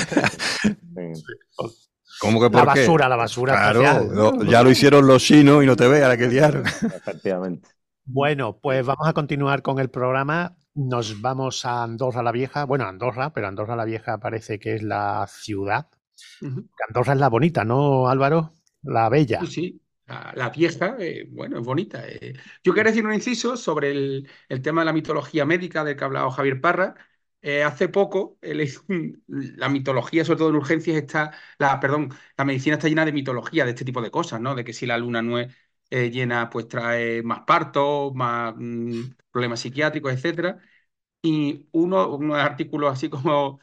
¿Cómo que La por qué? basura, la basura Claro, espacial. lo- ya lo hicieron los chinos y no te veas la que liaron. Efectivamente. Bueno, pues vamos a continuar con el programa. Nos vamos a Andorra la Vieja. Bueno, Andorra, pero Andorra la Vieja parece que es la ciudad. Ujú. Andorra es la bonita, ¿no, Álvaro? La bella. Sí, sí. La, la vieja, eh, bueno, es bonita. eh. Yo quería decir un inciso sobre el, el tema de la mitología médica del que ha hablado Javier Parra. Eh, hace poco, he leído un- la mitología, sobre todo en urgencias, está, la, perdón, la medicina está llena de mitología, de este tipo de cosas, ¿no? De que si la luna no es eh, llena, pues trae más partos, más mm, problemas psiquiátricos, etcétera. Y uno, unos artículos así como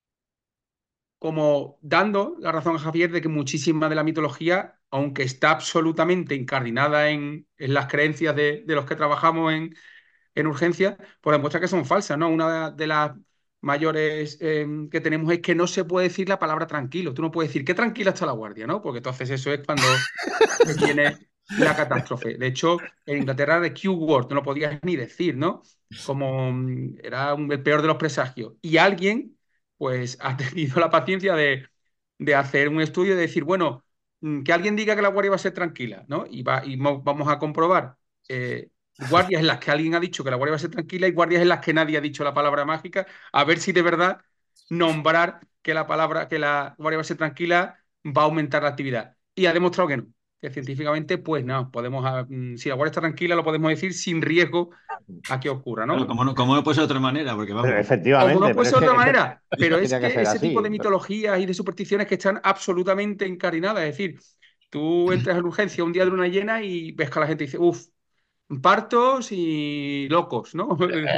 como dando la razón a Javier de que muchísima de la mitología, aunque está absolutamente incardinada en, en las creencias de, de los que trabajamos en, en urgencias, pues demuestra que son falsas, ¿no? Una de las mayores eh, que tenemos es que no se puede decir la palabra tranquilo. Tú no puedes decir qué tranquila está la guardia, ¿no? Porque entonces eso es cuando viene la catástrofe. De hecho, en Inglaterra de Q-word no lo podías ni decir, ¿no? Como mm, era un- el peor de los presagios. Y alguien, pues, ha tenido la paciencia de, de hacer un estudio y de decir, bueno, mm, que alguien diga que la guardia va a ser tranquila, ¿no? Y, va, y mo- vamos a comprobar eh, guardias en las que alguien ha dicho que la guardia va a ser tranquila y guardias en las que nadie ha dicho la palabra mágica, a ver si de verdad nombrar que la palabra, que la guardia va a ser tranquila va a aumentar la actividad. Y ha demostrado que no, que científicamente, pues no, podemos, ah, mm, si la guardia está tranquila, lo podemos decir sin riesgo a que ocurra, Claro, ¿no? como no, como no puede ser de otra manera, porque Pero vamos. Como efectivamente, no pero puede es ser de que, otra es que manera, pero es tenía que que ser ese tipo de así. mitologías y de supersticiones que están absolutamente encardinadas, es decir, tú entras en urgencia un día de luna llena y ves que la gente dice, uff, partos y locos, ¿no?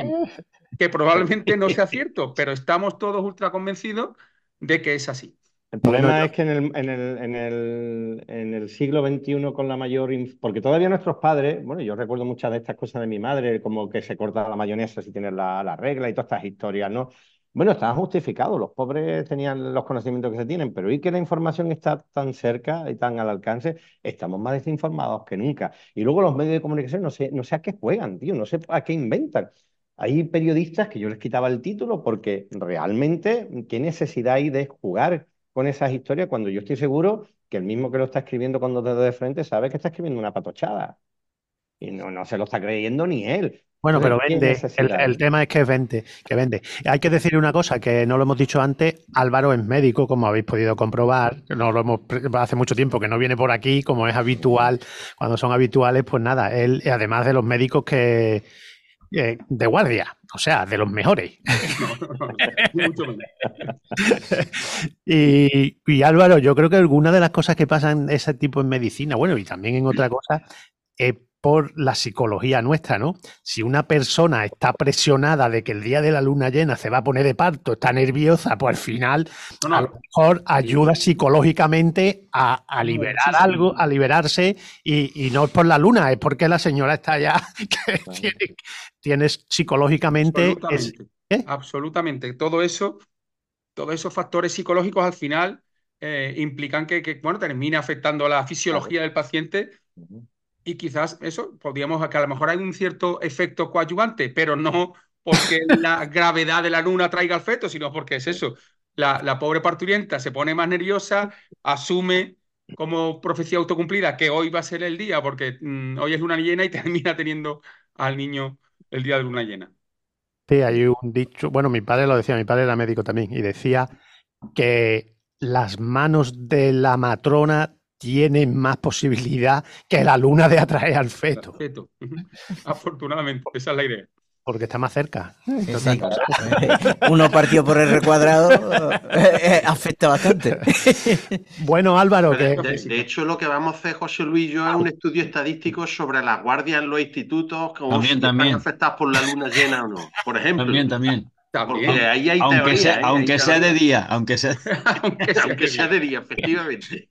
Que probablemente no sea cierto, pero estamos todos ultra convencidos de que es así. El Bueno, problema yo- es que en el, en el, en el, en el siglo veintiuno con la mayor... inf- Porque todavía nuestros padres, bueno, yo recuerdo muchas de estas cosas de mi madre, como que se corta la mayonesa si tienes la, la regla y todas estas historias, ¿no? Bueno, estaban justificados, los pobres tenían los conocimientos que se tienen, pero hoy que la información está tan cerca y tan al alcance, estamos más desinformados que nunca. Y luego los medios de comunicación no sé, no sé a qué juegan, tío, no sé a qué inventan. Hay periodistas que yo les quitaba el título porque realmente, ¿qué necesidad hay de jugar con esas historias cuando yo estoy seguro que el mismo que lo está escribiendo con dos dedos de frente sabe que está escribiendo una patochada? Y no, no se lo está creyendo ni él. Bueno, pero Entonces, ¿qué vende. El, necesidad? el tema es que vende, que vende. Hay que decir una cosa que no lo hemos dicho antes. Álvaro es médico, como habéis podido comprobar. No lo hemos hace mucho tiempo que no viene por aquí, como es habitual. Cuando son habituales, pues nada. Él, además de los médicos que eh, de guardia, o sea, de los mejores. No, no, no, ni mucho menos. Y, y Álvaro, yo creo que alguna de las cosas que pasan ese tipo en medicina, bueno, y también en otra cosa, es por la psicología nuestra, ¿no? Si una persona está presionada de que el día de la luna llena se va a poner de parto, está nerviosa, pues al final No, no. a lo mejor ayuda psicológicamente a, a liberar Muchísimo. algo, a liberarse, y, y no es por la luna, es porque la señora está ya, que Claro. tiene, tienes psicológicamente... es- Absolutamente. ¿eh? Absolutamente. Todo eso, todos esos factores psicológicos al final eh, implican que, que, bueno, termine afectando a la fisiología del paciente Ujú. y quizás eso, podríamos, que a lo mejor hay un cierto efecto coadyuvante, pero no porque la gravedad de la luna traiga al feto, sino porque es eso. La, la pobre parturienta se pone más nerviosa, asume como profecía autocumplida que hoy va a ser el día, porque mm, hoy es luna llena y termina teniendo al niño el día de luna llena. Sí, hay un dicho, bueno, mi padre lo decía, mi padre era médico también, y decía que las manos de la matrona tienen más posibilidad que la luna de atraer al feto, Feto. Ujú. Afortunadamente, esa es la idea. porque está más cerca. Sí, sí. Uno partido por el recuadrado eh, eh, afecta bastante. Bueno, Álvaro, De, que de- de hecho, lo que vamos a hacer, José Luis y yo, es un estudio estadístico sobre las guardias en los institutos, como También, si también. están afectadas por la luna llena o no. Por ejemplo, También, también. porque También, ahí hay Aunque teoría, sea, ¿eh? aunque Hay sea de teoría. día, aunque sea. aunque sea Aunque de sea día. de día, efectivamente.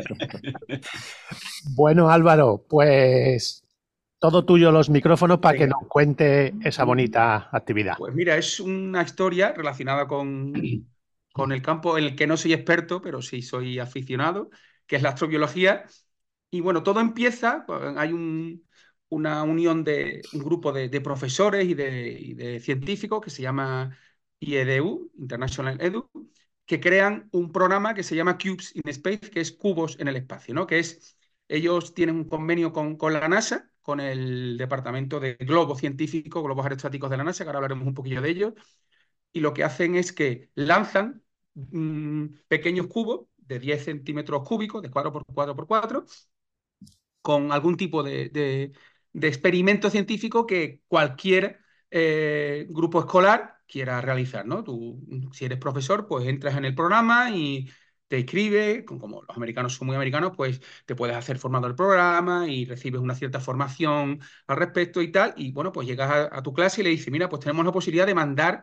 bueno, Álvaro, pues todo tuyo los micrófonos para que Venga. nos cuente esa bonita actividad. Pues mira, es una historia relacionada con, con el campo en el que no soy experto, pero sí soy aficionado, que es la astrobiología. Y bueno, todo empieza, pues, hay un, una unión de un grupo de, de profesores y de, y de científicos que se llama I E D U, International Edu, que crean un programa que se llama Cubes in Space, que es cubos en el espacio, ¿no? Que es, ellos tienen un convenio con, con la NASA, con el Departamento de Globos Científicos, Globos Aerostáticos de la NASA, que ahora hablaremos un poquillo de ellos, y lo que hacen es que lanzan mmm, pequeños cubos de diez centímetros cúbicos, de cuatro por cuatro por cuatro, con algún tipo de, de, de experimento científico que cualquier eh, grupo escolar quiera realizar, ¿no? Tú, si eres profesor, pues entras en el programa y te inscribes, como los americanos son muy americanos, pues te puedes hacer formado el programa y recibes una cierta formación al respecto y tal, y bueno, pues llegas a, a tu clase y le dices, mira, pues tenemos la posibilidad de mandar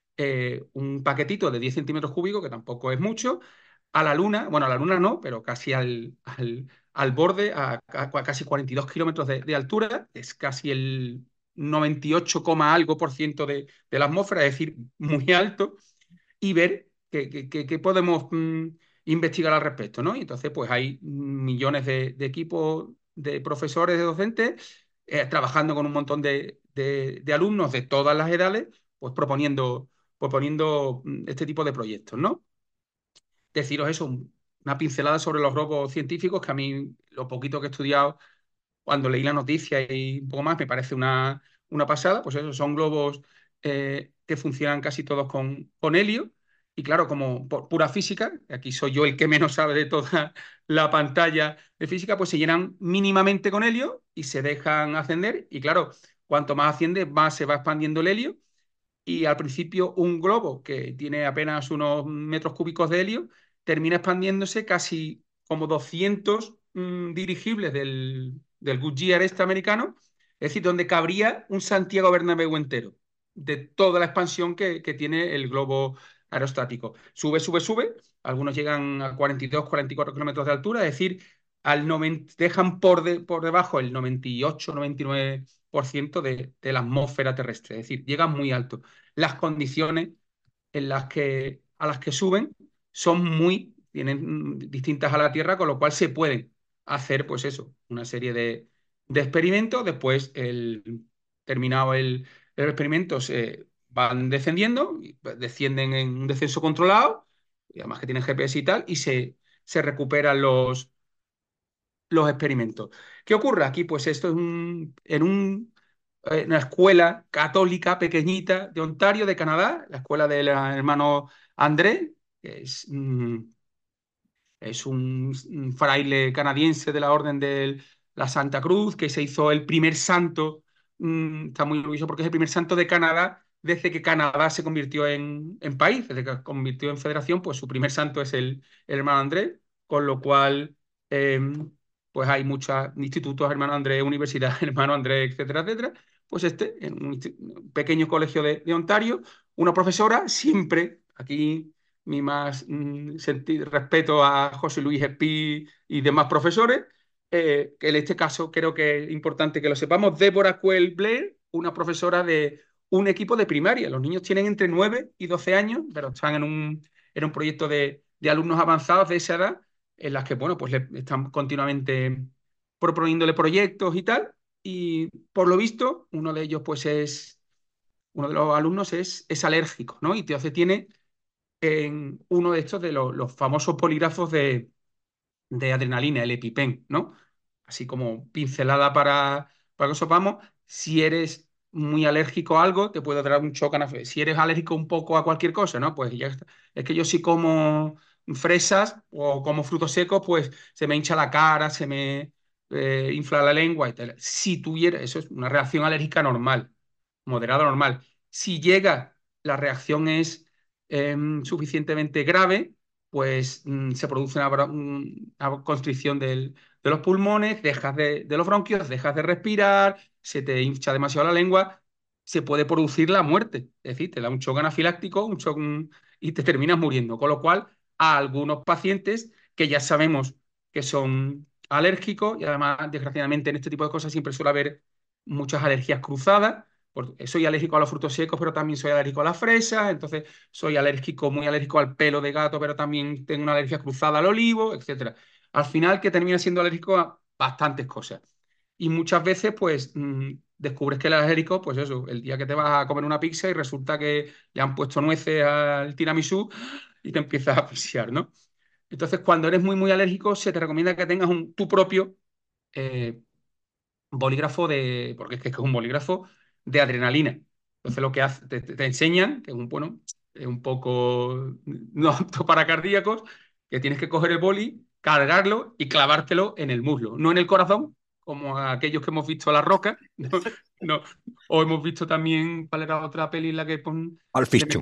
eh, un paquetito de diez centímetros cúbicos, que tampoco es mucho, a la Luna, bueno, a la Luna no, pero casi al, al, al borde, a, a, casi cuarenta y dos kilómetros de, de, altura, es casi el noventa y ocho, algo por ciento de, de la atmósfera, es decir, muy alto, y ver qué, qué, qué, qué podemos mmm, investigar al respecto, ¿no? Y entonces, pues hay millones de, de equipos de profesores, de docentes, eh, trabajando con un montón de, de, de alumnos de todas las edades, pues proponiendo, proponiendo este tipo de proyectos, ¿no? Deciros eso, una pincelada sobre los globos científicos, que a mí lo poquito que he estudiado cuando leí la noticia y un poco más me parece una, una pasada, pues eso, son globos eh, que funcionan casi todos con, con helio. Y claro, como por pura física, aquí soy yo el que menos sabe de toda la pantalla de física, pues se llenan mínimamente con helio y se dejan ascender. Y claro, cuanto más asciende, más se va expandiendo el helio y al principio un globo que tiene apenas unos metros cúbicos de helio termina expandiéndose casi como doscientos mmm, dirigibles del, del Goodyear este americano, es decir, donde cabría un Santiago Bernabéu entero, de toda la expansión que, que tiene el globo aerostático. Sube, sube, sube, algunos llegan a cuarenta y dos, cuarenta y cuatro kilómetros de altura, es decir, al noventa, dejan por, de, por debajo el noventa y ocho, noventa y nueve por ciento de, de la atmósfera terrestre, es decir, llegan muy alto. Las condiciones en las que, a las que suben son muy, tienen mm, distintas a la Tierra, con lo cual se pueden hacer, pues eso, una serie de, de experimentos. Después, el, terminado el, el experimento, se van descendiendo, descienden en un descenso controlado, y además que tienen G P S y tal, y se, se recuperan los, los experimentos. ¿Qué ocurre aquí? Pues esto es un, en un eh, una escuela católica pequeñita de Ontario, de Canadá, la escuela del hermano André, que es, mm, es un, un fraile canadiense de la Orden de la Santa Cruz, que se hizo el primer santo, mm, está muy orgulloso porque es el primer santo de Canadá desde que Canadá se convirtió en, en país, desde que se convirtió en federación, pues su primer santo es el, el hermano André, con lo cual eh, pues hay muchos institutos, hermano André, universidad, hermano André, etcétera, etcétera. Pues este, en un, un pequeño colegio de, de Ontario, una profesora siempre, aquí mi más mm, sentido, respeto a José Luis Espí y demás profesores, eh, que en este caso creo que es importante que lo sepamos, Débora Cuel Blair, una profesora de un equipo de primaria. Los niños tienen entre nueve y doce años, pero están en un, en un proyecto de, de alumnos avanzados de esa edad, en las que, bueno, pues le están continuamente proponiéndole proyectos y tal, y por lo visto, uno de ellos, pues es, uno de los alumnos es, es alérgico, ¿no? Y entonces tiene en uno de estos de los, los famosos polígrafos de, de adrenalina, el EpiPen, ¿no? Así como pincelada para, para que sepamos, si eres muy alérgico a algo, te puede dar un choque anafiláctico. Si eres alérgico un poco a cualquier cosa, ¿no? Pues ya está. Es que yo si como fresas o como frutos secos, pues se me hincha la cara, se me eh, infla la lengua y tal. Si tuviera, eso es una reacción alérgica normal, moderada normal. Si llega, la reacción es eh, suficientemente grave, pues mm, se produce una, una constricción del, de los pulmones, dejas de, de los bronquios, dejas de respirar, se te hincha demasiado la lengua, se puede producir la muerte. Es decir, te da un choque anafiláctico un choque, y te terminas muriendo. Con lo cual, a algunos pacientes que ya sabemos que son alérgicos, y además, desgraciadamente, en este tipo de cosas siempre suele haber muchas alergias cruzadas, por- soy alérgico a los frutos secos, pero también soy alérgico a las fresas, entonces soy alérgico, muy alérgico al pelo de gato, pero también tengo una alergia cruzada al olivo, etcétera. Al final que termina siendo alérgico a bastantes cosas. Y muchas veces, pues, mm, descubres que eres alérgico, pues eso, el día que te vas a comer una pizza y resulta que le han puesto nueces al tiramisú y te empiezas a asfixiar, ¿no? Entonces, cuando eres muy, muy alérgico, se te recomienda que tengas un, tu propio eh, bolígrafo de, porque es que es un bolígrafo de adrenalina. Entonces, lo que hace, te, te- te enseñan, que es un, bueno, es un poco no apto para cardíacos, que tienes que coger el boli, cargarlo y clavártelo en el muslo, no en el corazón, como aquellos que hemos visto a La Roca, no, no. O hemos visto también, ¿cuál era otra peli en la que pon, Pulp le Fiction.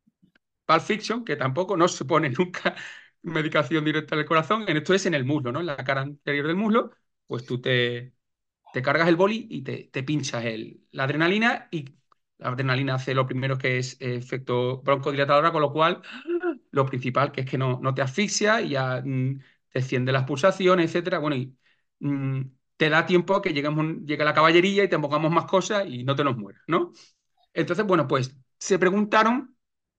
Pulp Fiction, que tampoco no se pone nunca medicación directa en el corazón, en esto es en el muslo, ¿no? En la cara anterior del muslo, pues tú te, te cargas el boli y te, te pinchas el, la adrenalina y la adrenalina hace lo primero que es eh, efecto broncodilatadora, con lo cual lo principal que es que no, no te asfixia y ya mm, te enciende las pulsaciones, etcétera. Bueno, y mm, te da tiempo a que lleguemos, llegue la caballería y te pongamos más cosas y no te nos mueras, ¿no? Entonces, bueno, pues se preguntaron,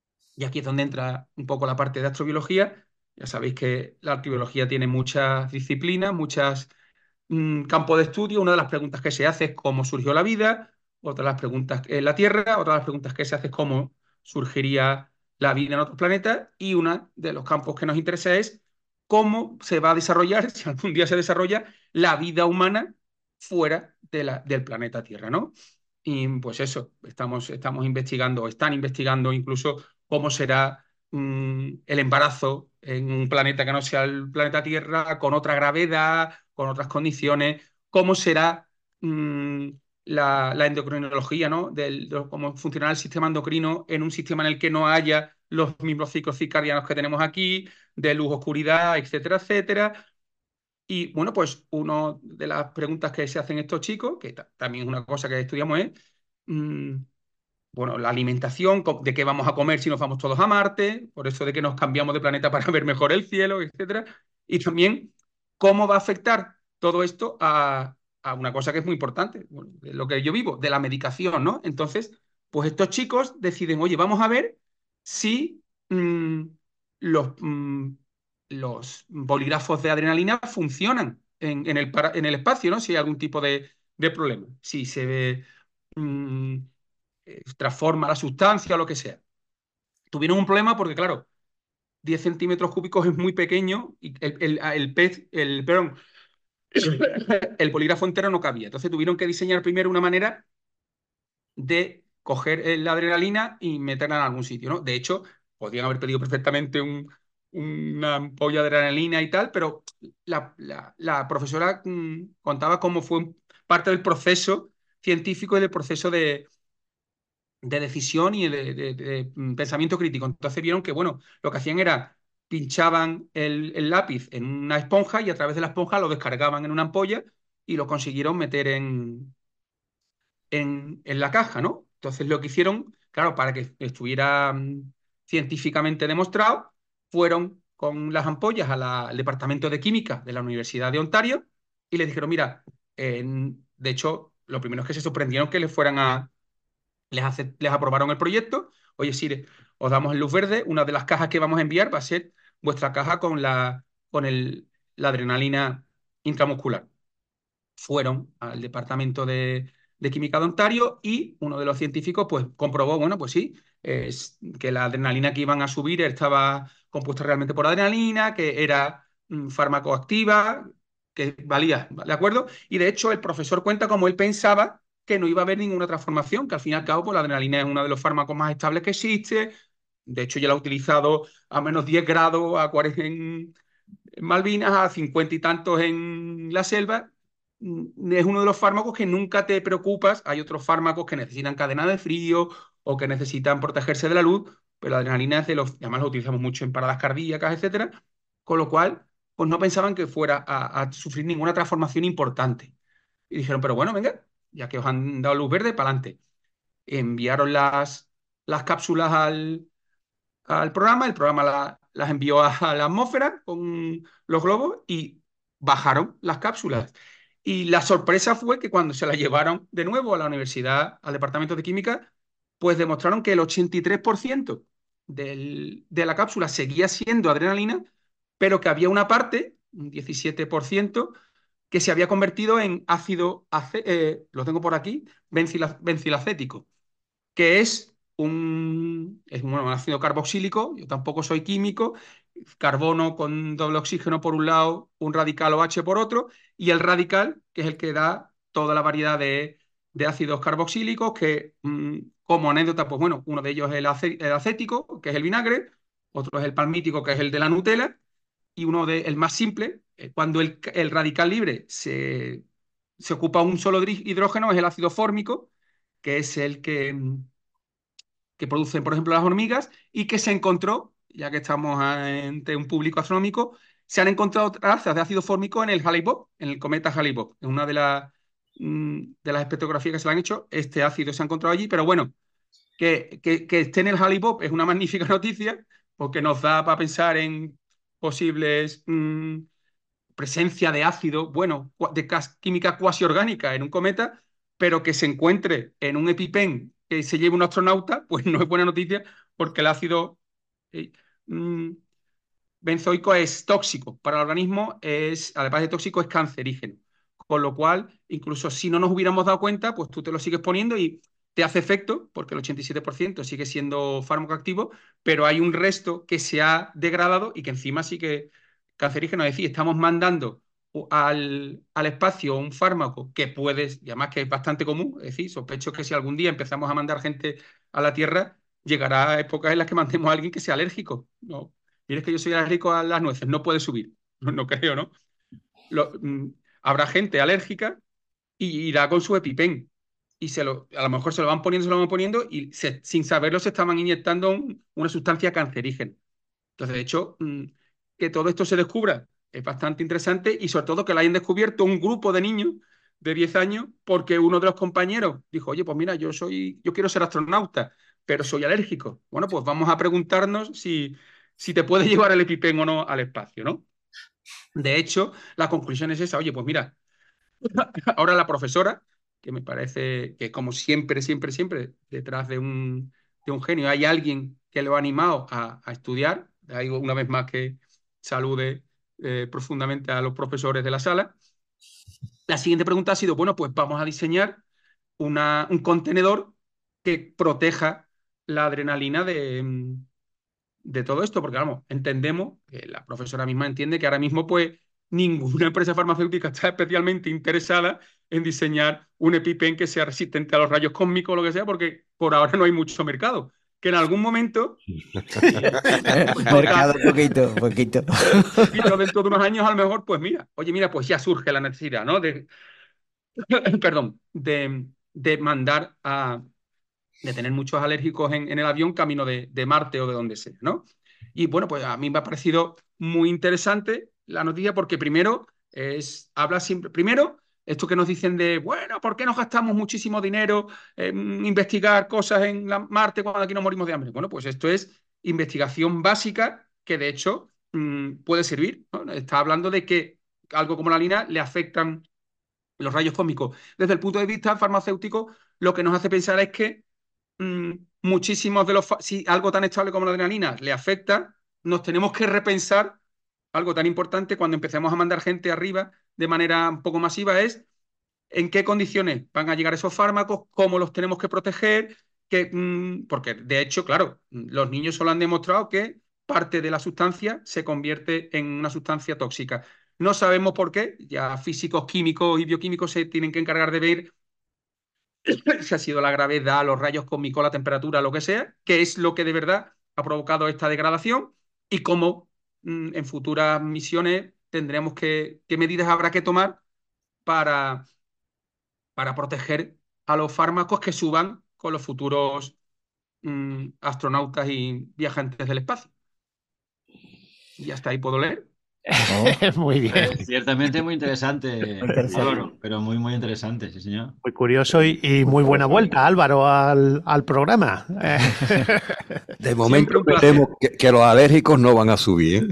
y aquí es donde entra un poco la parte de astrobiología. Ya sabéis que la astrobiología tiene muchas disciplinas, muchas mm, campos de estudio. Una de las preguntas que se hace es cómo surgió la vida, otra de las preguntas en la Tierra, otra de las preguntas que se hace es cómo surgiría la vida en otros planetas, y una de los campos que nos interesa es cómo se va a desarrollar, si algún día se desarrolla, la vida humana fuera de la, del planeta Tierra, ¿no? Y pues eso, estamos, estamos investigando, están investigando incluso cómo será mm, el embarazo en un planeta que no sea el planeta Tierra, con otra gravedad, con otras condiciones, cómo será mm, la, la endocrinología, ¿no? Del, de cómo funcionará el sistema endocrino en un sistema en el que no haya los mismos ciclos circadianos que tenemos aquí, de luz, oscuridad, etcétera, etcétera. Y bueno, pues una de las preguntas que se hacen estos chicos, que ta- también es una cosa que estudiamos, es mm, bueno, la alimentación, co- de qué vamos a comer si nos vamos todos a Marte, por eso de que nos cambiamos de planeta para ver mejor el cielo, etcétera. Y también cómo va a afectar todo esto a, a una cosa que es muy importante, bueno, de lo que yo vivo, de la medicación, ¿no? Entonces, pues estos chicos deciden, oye, vamos a ver si mm, los, mm, los bolígrafos de adrenalina funcionan en, en el, para- en el espacio, ¿no? Si hay algún tipo de, de problema, si se ve... mm, eh, transforma la sustancia o lo que sea. Tuvieron un problema porque, claro, diez centímetros cúbicos es muy pequeño y el, el, el pez, el, perdón, el bolígrafo entero no cabía. Entonces tuvieron que diseñar primero una manera de coger eh, la adrenalina y meterla en algún sitio, ¿no? De hecho, podrían haber pedido perfectamente un, una ampolla de adrenalina y tal, pero la, la, la profesora mmm, contaba cómo fue parte del proceso científico y del proceso de, de decisión y de, de, de, mm, pensamiento crítico. Entonces vieron que, bueno, lo que hacían era pinchaban el, el, lápiz en una esponja y a través de la esponja lo descargaban en una ampolla y lo consiguieron meter en, en, en la caja, ¿no? Entonces lo que hicieron, claro, para que estuviera mm, científicamente demostrado, fueron con las ampollas a la- al Departamento de Química de la Universidad de Ontario y les dijeron, mira, eh, de hecho, lo primero es que se sorprendieron que les fueran a, les, hace- les aprobaron el proyecto. Oye, sí, os damos el luz verde. Una de las cajas que vamos a enviar va a ser vuestra caja con la, con el, la adrenalina intramuscular. Fueron al departamento de, de química de Ontario y uno de los científicos pues comprobó, bueno, pues sí, es que la adrenalina que iban a subir estaba compuesta realmente por adrenalina, que era mm, fármaco activa, que valía, ¿de acuerdo? Y de hecho el profesor cuenta como él pensaba que no iba a haber ninguna transformación, que al fin y al cabo pues, la adrenalina es uno de los fármacos más estables que existe. De hecho, ya lo ha utilizado a menos diez grados, a cuarenta en, en Malvinas, a cincuenta y tantos en la selva. Mm, Es uno de los fármacos que nunca te preocupas. Hay otros fármacos que necesitan cadena de frío o que necesitan protegerse de la luz, pero la adrenalina es de los, además lo utilizamos mucho en paradas cardíacas, etcétera. Con lo cual, pues no pensaban que fuera a, a sufrir ninguna transformación importante. Y dijeron, pero bueno, venga, ya que os han dado luz verde, para adelante. Enviaron las, las cápsulas al, al programa, el programa la- las envió a, a la atmósfera con los globos y bajaron las cápsulas. Y la sorpresa fue que cuando se la llevaron de nuevo a la universidad, al departamento de química, pues demostraron que el ochenta y tres por ciento del, de la cápsula seguía siendo adrenalina, pero que había una parte, un diecisiete por ciento, que se había convertido en ácido, ace- eh, lo tengo por aquí, bencila- bencilacético, que es un, es, bueno, un ácido carboxílico. Yo tampoco soy químico, carbono con doble oxígeno por un lado, un radical OH por otro, y el radical, que es el que da toda la variedad de, de ácidos carboxílicos, que mm, como anécdota, pues bueno, uno de ellos es el, ace- el acético, que es el vinagre, otro es el palmítico, que es el de la Nutella, y uno de, el más simple, eh, cuando el, el radical libre se, se ocupa un solo hidrógeno, es el ácido fórmico, que es el que, mm, que producen, por ejemplo, las hormigas, y que se encontró, ya que estamos ante un público astronómico, se han encontrado trazas de ácido fórmico en el Hale-Bopp, en el cometa Hale-Bopp. En una de, las mm, de las espectrografías que se le han hecho, este ácido se ha encontrado allí, pero bueno, que, que, que esté en el Hale-Bopp es una magnífica noticia, porque nos da para pensar en posibles mm, presencia de ácido, bueno, de química cuasi orgánica en un cometa, pero que se encuentre en un EpiPen que se lleve un astronauta, pues no es buena noticia, porque el ácido eh, mm, benzoico es tóxico para el organismo, es, además de tóxico, es cancerígeno. Con lo cual, incluso si no nos hubiéramos dado cuenta, pues tú te lo sigues poniendo y te hace efecto, porque el ochenta y siete por ciento sigue siendo fármaco activo, pero hay un resto que se ha degradado y que encima sí que cancerígeno. Es decir, estamos mandando al, al espacio un fármaco que puedes, y además que es bastante común, es decir, sospecho que si algún día empezamos a mandar gente a la Tierra, llegará épocas en las que mandemos a alguien que sea alérgico, ¿no? Mires que yo soy alérgico a las nueces, no puede subir. No, no creo, ¿no? Lo, mm, habrá gente alérgica y irá con su EpiPen. Y se lo, a lo mejor se lo van poniendo, se lo van poniendo y se, sin saberlo se estaban inyectando un, una sustancia cancerígena. Entonces, de hecho, mm, que todo esto se descubra es bastante interesante y sobre todo que lo hayan descubierto un grupo de niños de diez años porque uno de los compañeros dijo, oye, pues mira, yo soy, yo quiero ser astronauta, pero soy alérgico. Bueno, pues vamos a preguntarnos si, si te puede llevar el EpiPen o no al espacio, ¿no? De hecho, la conclusión es esa, oye, pues mira, ahora la profesora, que me parece que como siempre, siempre, siempre, detrás de un, de un genio hay alguien que lo ha animado a, a estudiar. Hay una vez más que salude eh, profundamente a los profesores de la sala. La siguiente pregunta ha sido, bueno, pues vamos a diseñar una, un contenedor que proteja la adrenalina de, de todo esto, porque vamos, entendemos, que la profesora misma entiende que ahora mismo pues ninguna empresa farmacéutica está especialmente interesada en diseñar un EpiPen que sea resistente a los rayos cósmicos o lo que sea, porque por ahora no hay mucho mercado. Que en algún momento... pues Mercado poquito, poquito. poquito dentro de unos años a lo mejor, pues mira, oye, mira, pues ya surge la necesidad, ¿no? De, perdón, de, de mandar a, de tener muchos alérgicos en, en el avión camino de, de, Marte o de donde sea, ¿no? Y bueno, pues a mí me ha parecido muy interesante la noticia porque primero es, habla siempre, primero, esto que nos dicen de, bueno, ¿por qué nos gastamos muchísimo dinero en investigar cosas en la Marte cuando aquí nos morimos de hambre? Bueno, pues esto es investigación básica que de hecho mmm, puede servir, ¿no? Está hablando de que algo como la lina le afectan los rayos cósmicos. Desde el punto de vista farmacéutico, lo que nos hace pensar es que mmm, muchísimos de los... Si algo tan estable como la adrenalina le afecta, nos tenemos que repensar algo tan importante cuando empecemos a mandar gente arriba de manera un poco masiva es en qué condiciones van a llegar esos fármacos, cómo los tenemos que proteger, que, mmm, porque de hecho, claro, los niños solo han demostrado que parte de la sustancia se convierte en una sustancia tóxica. No sabemos por qué, ya físicos, químicos y bioquímicos se tienen que encargar de ver si ha sido la gravedad, los rayos cósmicos, la temperatura, lo que sea, qué es lo que de verdad ha provocado esta degradación y cómo mmm, en futuras misiones tendremos que, qué medidas habrá que tomar para, para proteger a los fármacos que suban con los futuros mmm, astronautas y viajantes del espacio. Y hasta ahí puedo leer. Oh. Muy bien. Eh, ciertamente muy interesante, Muy interesante. Álvaro, pero muy, muy interesante, sí, señor. Muy curioso y, y muy buena vuelta, Álvaro, al, al programa. De momento veremos que, que los alérgicos no van a subir.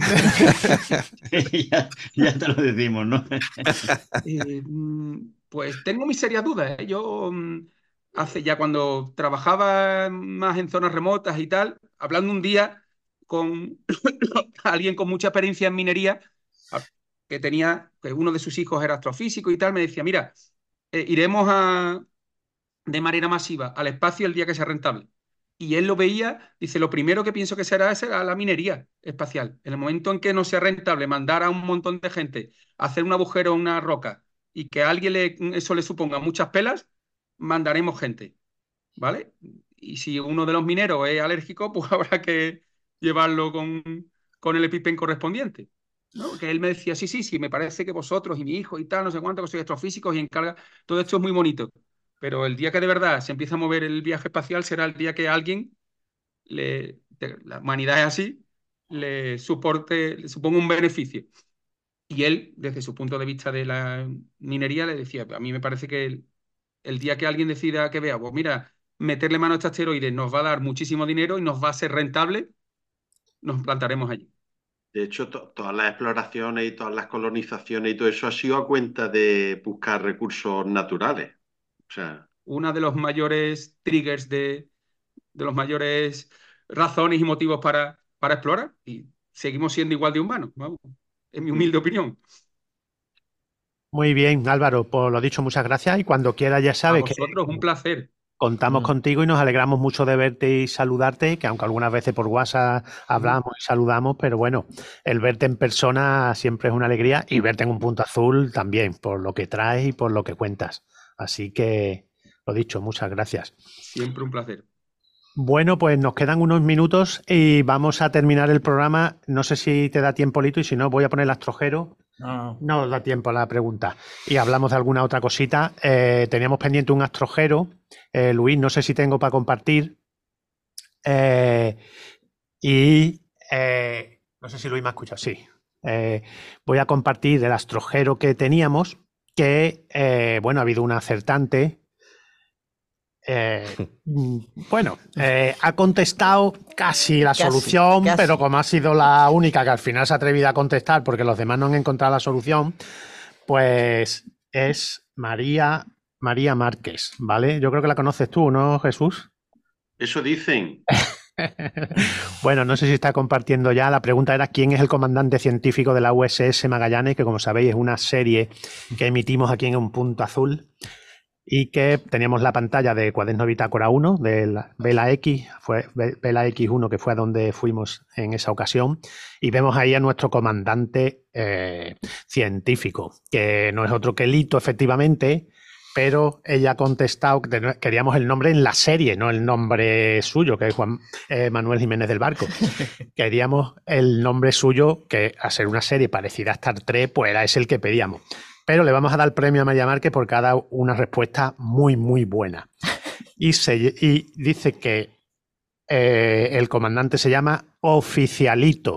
¿eh? ya, ya te lo decimos, ¿no? Eh, pues tengo mis serias dudas. ¿eh? Yo hace ya cuando trabajaba más en zonas remotas y tal, hablando un día con alguien con mucha experiencia en minería, que tenía, que uno de sus hijos era astrofísico y tal, me decía, mira, eh, iremos a, de manera masiva al espacio el día que sea rentable. Y él lo veía, dice, lo primero que pienso que será será la minería espacial. En el momento en que no sea rentable mandar a un montón de gente a hacer un agujero en una roca y que a alguien le, eso le suponga muchas pelas, mandaremos gente, ¿vale? Y si uno de los mineros es alérgico, pues habrá que llevarlo con, con el EpiPen correspondiente. ¿no? Que él me decía, sí, sí, sí, me parece que vosotros y mi hijo y tal, no sé cuánto, que sois astrofísicos y encarga, todo esto es muy bonito. Pero el día que de verdad se empieza a mover el viaje espacial será el día que alguien, le, la humanidad es así, le soporte, le suponga un beneficio. Y él, desde su punto de vista de la minería, le decía, a mí me parece que el, el día que alguien decida que vea, pues mira, meterle mano a este asteroide nos va a dar muchísimo dinero y nos va a ser rentable, nos plantaremos allí. De hecho, to todas las exploraciones y todas las colonizaciones y todo eso ha sido a cuenta de buscar recursos naturales. O sea, Una de los mayores triggers, de, de los mayores razones y motivos para, para explorar. Y seguimos siendo igual de humanos, vamos, en mi humilde opinión. Muy bien, Álvaro, por lo dicho, muchas gracias. Y cuando quieras ya sabes a vosotros, que un placer. Contamos mm. contigo y nos alegramos mucho de verte y saludarte, que aunque algunas veces por WhatsApp hablamos mm. y saludamos, pero bueno, el verte en persona siempre es una alegría y verte en un punto azul también, por lo que traes y por lo que cuentas. Así que, lo dicho, muchas gracias. Siempre un placer. Bueno, pues nos quedan unos minutos y vamos a terminar el programa. No sé si te da tiempo, Lito, y si no, voy a poner el astrojero. No, no da tiempo a la pregunta. Y hablamos de alguna otra cosita. Eh, teníamos pendiente un astrojero. Eh, Luis, no sé si tengo para compartir. Eh, y eh, no sé si Luis me ha escuchado. Sí. Eh, voy a compartir el astrojero que teníamos, que, eh, bueno, ha habido un acertante. Eh, bueno, eh, ha contestado casi la casi, solución, casi. Pero como ha sido la única que al final se ha atrevido a contestar porque los demás no han encontrado la solución, pues es María, María Márquez, ¿vale? Yo creo que la conoces tú, ¿no, Jesús? Eso dicen. Bueno, no sé si está compartiendo ya. La pregunta era ¿quién es el comandante científico de la U S S Magallanes? Que como sabéis es una serie que emitimos aquí en Un Punto Azul. Y que teníamos la pantalla de Cuaderno Bitácora uno, de la Vela X, fue Vela X uno, que fue a donde fuimos en esa ocasión, y vemos ahí a nuestro comandante eh, científico, que no es otro que Lito, efectivamente, pero ella ha contestado que queríamos el nombre en la serie, no el nombre suyo, que es Juan eh, Manuel Jiménez del Barco. Queríamos el nombre suyo, que a ser una serie parecida a Star Trek, pues era ese el que pedíamos. Pero le vamos a dar el premio a María Márquez porque ha dado una respuesta muy, muy buena. Y, se, y dice que eh, el comandante se llama Oficialito.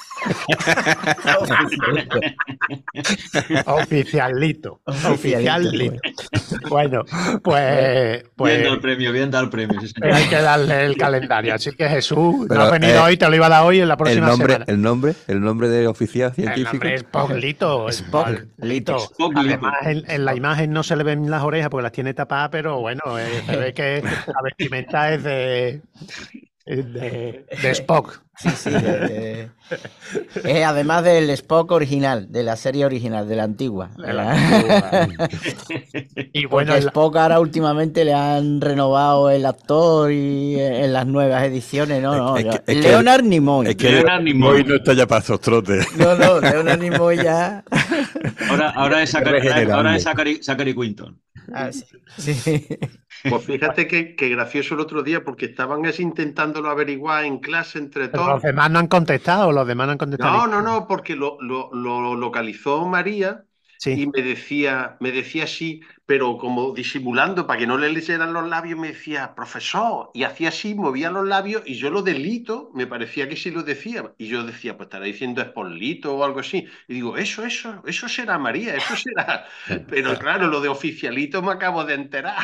Oficialito. Oficialito. Bueno, pues, pues. Bien dado el premio, bien dado el premio. Sí, hay que darle el calendario. Así que Jesús, pero, no has venido eh, hoy, te lo iba a dar hoy en la próxima el nombre, semana. El nombre, el nombre de oficial científico. El nombre es Spoglito. Spoglito. Además, en, en la imagen no se le ven las orejas porque las tiene tapadas, pero bueno, eh, se ve que la vestimenta es de. De, de Spock. Sí, sí, de, de... Es además del Spock original, de la serie original, de la antigua. De la antigua. Y bueno, porque Spock ahora últimamente le han renovado el actor y en las nuevas ediciones, no, no. Es que, es Leonard Nimoy. Es que Leonard Nimoy no está ya para esos trotes. No, no, Leonard Nimoy ya. Ahora, ahora es Zachary, ahora es Zachary, Zachary Quinton. Ah, sí. Sí. Pues fíjate que, que gracioso el otro día, porque estaban es intentándolo averiguar en clase entre todos. Los demás no han contestado, los demás no han contestado. No, no, no, porque lo, lo, lo localizó María Sí. y me decía, me decía así, pero como disimulando para que no le leyeran los labios, me decía, profesor, y hacía así, movía los labios, y yo lo del lito, me parecía que sí lo decía, y yo decía, pues estará diciendo esponlito o algo así, y digo, eso, eso, eso será María, eso será, pero claro, lo de oficialito me acabo de enterar.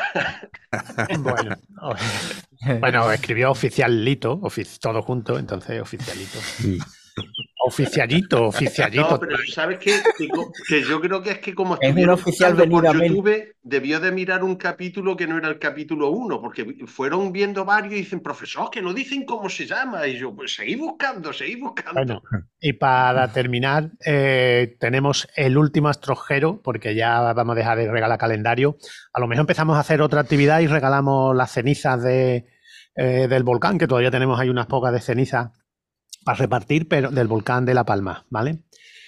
Bueno, bueno, escribió oficialito, ofici todo junto, entonces oficialito. Oficialito, oficialito. No, pero ¿sabes qué? Que, que yo creo que es que como Es un estuvieron oficial buscando por venidamente. YouTube, debió de mirar un capítulo que no era el capítulo uno, porque fueron viendo varios y dicen, profesor, que no dicen cómo se llama. Y yo, pues seguí buscando, seguí buscando. Bueno, y para terminar, eh, tenemos el último astrojero, porque ya vamos a dejar de regalar calendario. A lo mejor empezamos a hacer otra actividad y regalamos las cenizas de, eh, del volcán, que todavía tenemos ahí unas pocas de cenizas para repartir, pero del volcán de La Palma, ¿vale?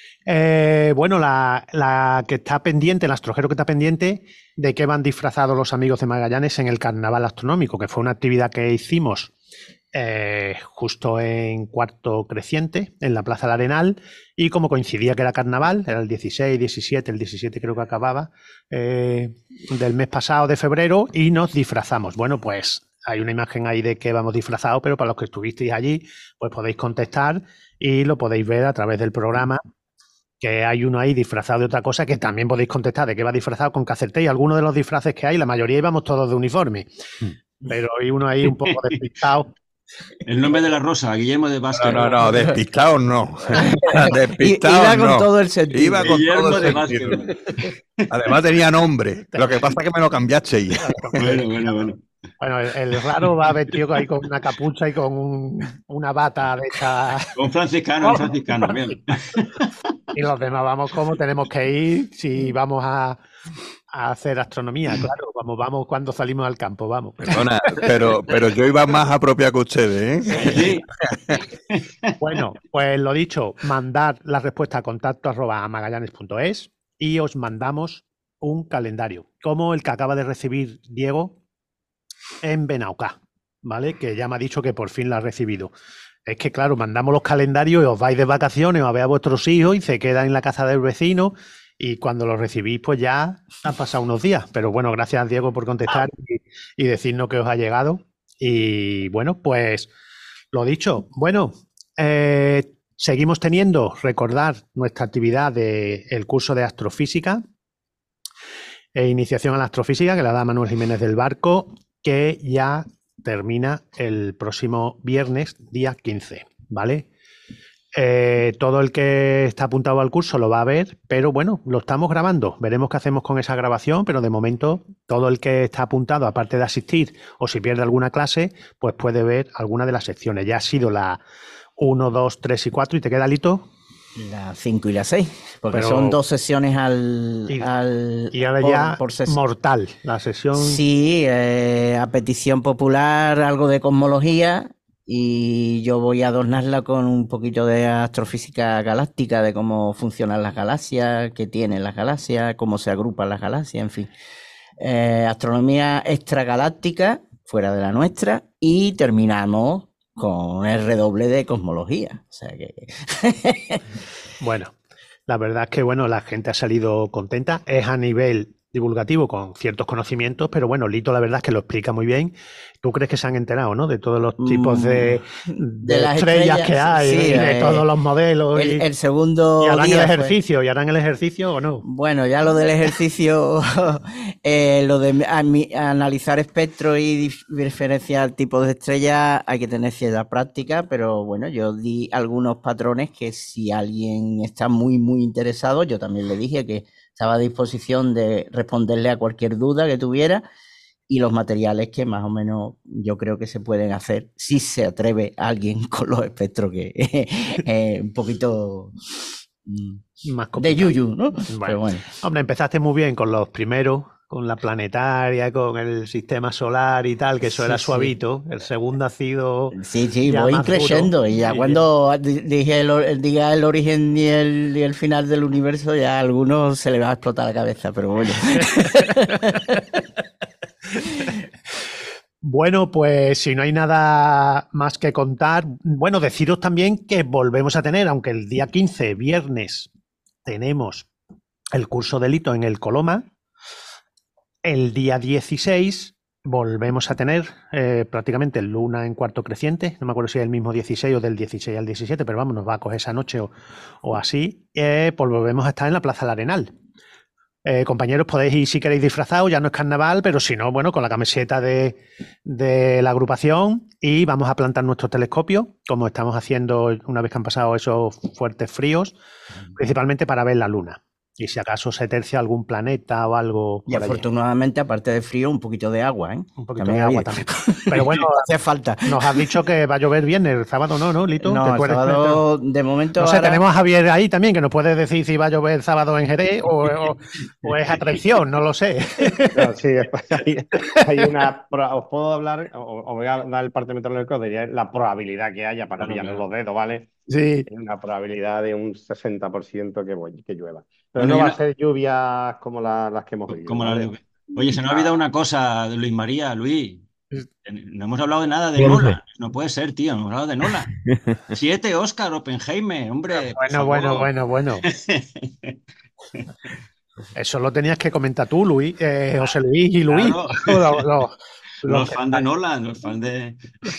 Eh, bueno, la, la que está pendiente, el astrojero que está pendiente, de qué van disfrazados los amigos de Magallanes en el carnaval astronómico, que fue una actividad que hicimos eh, justo en Cuarto Creciente, en la Plaza del Arenal, y como coincidía que era carnaval, era el dieciséis, diecisiete, el diecisiete creo que acababa, eh, del mes pasado de febrero, y nos disfrazamos. Bueno, pues hay una imagen ahí de que vamos disfrazados, pero para los que estuvisteis allí, pues podéis contestar y lo podéis ver a través del programa, que hay uno ahí disfrazado de otra cosa, que también podéis contestar de qué va disfrazado con que acertéis algunos de los disfraces que hay. La mayoría íbamos todos de uniforme, pero hay uno ahí un poco despistado. El nombre de la rosa, Guillermo de Vázquez. No, no, no, despistado no. Despistado Iba con no. todo el sentido. Iba con Guillermo todo de el Vázquez. sentido. Además tenía nombre. Lo que pasa es que me lo cambiaste. Y... Bueno, bueno, bueno. Bueno, el, el raro va vestido ahí con una capucha y con un, una bata de esta. Un franciscano, un franciscano, bien. Y los demás vamos como tenemos que ir si vamos a, a hacer astronomía, claro, vamos, vamos cuando salimos al campo, vamos. Perdona, pero, pero yo iba más apropiado que ustedes, ¿eh? Sí. Bueno, pues lo dicho, mandad la respuesta a contacto arroba magallanes punto es y os mandamos un calendario, como el que acaba de recibir Diego en Benaucá, ¿vale? Que ya me ha dicho que por fin la ha recibido. Es que, claro, mandamos los calendarios y os vais de vacaciones, os veis a vuestros hijos y se quedan en la casa del vecino y cuando los recibís, pues ya han pasado unos días. Pero bueno, gracias, Diego, por contestar y, y decirnos que os ha llegado. Y bueno, pues lo dicho. Bueno, eh, seguimos teniendo, recordar nuestra actividad del curso de astrofísica e iniciación a la astrofísica que la da Manuel Jiménez del Barco, que ya termina el próximo viernes, día quince, ¿vale? Eh, todo el que está apuntado al curso lo va a ver, pero bueno, lo estamos grabando. Veremos qué hacemos con esa grabación, pero de momento todo el que está apuntado, aparte de asistir o si pierde alguna clase, pues puede ver alguna de las secciones. Ya ha sido la uno, dos, tres y cuatro y te queda, Lito. La cinco y la seis, porque Pero- son dos sesiones al, Y- al Y ahora por- ya por sesión. mortal, la sesión. Sí, eh, a petición popular, algo de cosmología, y yo voy a adornarla con un poquito de astrofísica galáctica, de cómo funcionan las galaxias, qué tienen las galaxias, cómo se agrupan las galaxias, en fin. Eh, astronomía extragaláctica, fuera de la nuestra, y terminamos con el redoble de cosmología. O sea que Bueno, la verdad es que bueno, la gente ha salido contenta. Es a nivel divulgativo con ciertos conocimientos, pero bueno, Lito la verdad es que lo explica muy bien. ¿Tú crees que se han enterado, no? De todos los tipos de, de, de las estrellas, estrellas, que hay, sí, y de eh, todos los modelos. el, y, el segundo y harán día el fue- ejercicio, y harán el ejercicio o no. Bueno, ya lo del ejercicio, eh, lo de a- mi- analizar espectro y dif- diferenciar tipos de estrellas, hay que tener cierta práctica, pero bueno, yo di algunos patrones que si alguien está muy, muy interesado, yo también le dije que estaba a disposición de responderle a cualquier duda que tuviera y los materiales que más o menos yo creo que se pueden hacer si se atreve alguien con los espectros que eh, un poquito mm, Más de complicado. yuyu, ¿no? Bueno. Pero bueno. Hombre, empezaste muy bien con los primeros, con la planetaria, con el sistema solar y tal, que eso Sí, era sí. suavito. El segundo ha sido Sí, sí, ya voy más duro. creciendo y ya Sí, cuando di- dije el, or- el- diga el origen y el, y el final del universo, ya a algunos se le va a explotar la cabeza, pero bueno. Bueno, pues si no hay nada más que contar, bueno, deciros también que volvemos a tener, aunque el día quince, viernes, tenemos el curso de Lito en el Coloma. El día dieciséis volvemos a tener eh, prácticamente Luna en cuarto creciente. No me acuerdo si es el mismo dieciséis o del dieciséis al diecisiete, pero vamos, nos va a coger esa noche o, o así. Eh, pues volvemos a estar en la Plaza del Arenal. Eh, compañeros, podéis ir si queréis disfrazados, ya no es carnaval, pero si no, bueno, con la camiseta de, de la agrupación, y vamos a plantar nuestros telescopios, como estamos haciendo una vez que han pasado esos fuertes fríos, principalmente para ver la luna. Y si acaso se tercia algún planeta o algo. Y afortunadamente, allí, aparte de frío, un poquito de agua, ¿eh? Un poquito también de agua también. Pero bueno, hace falta. Nos has dicho que va a llover viernes, el sábado no, ¿no, Lito? No, el sábado, de momento. No sé, ahora... tenemos a Javier ahí también, que nos puede decir si va a llover el sábado en Jerez o, o, o es a traición, no lo sé. No, sí, hay, hay una. Os puedo hablar, os voy a dar el parte meteorológico de la probabilidad que haya para pillarnos los dedos, ¿vale? Sí. Hay una probabilidad de un sesenta por ciento que, que llueva. Pero bueno, no va una... a ser lluvias como la, las que hemos vivido. Como ¿vale? la... Oye, se nos ha olvidado una cosa, Luis María, Luis. No hemos hablado de nada de Nolan. No puede ser, tío. No hemos hablado de Nolan. Siete Oscar, Oppenheimer, hombre. Bueno, bueno, bueno, bueno. Eso lo tenías que comentar tú, Luis, eh, José Luis y Luis. Claro. Lo, lo, los fans de Nolan, los fans de...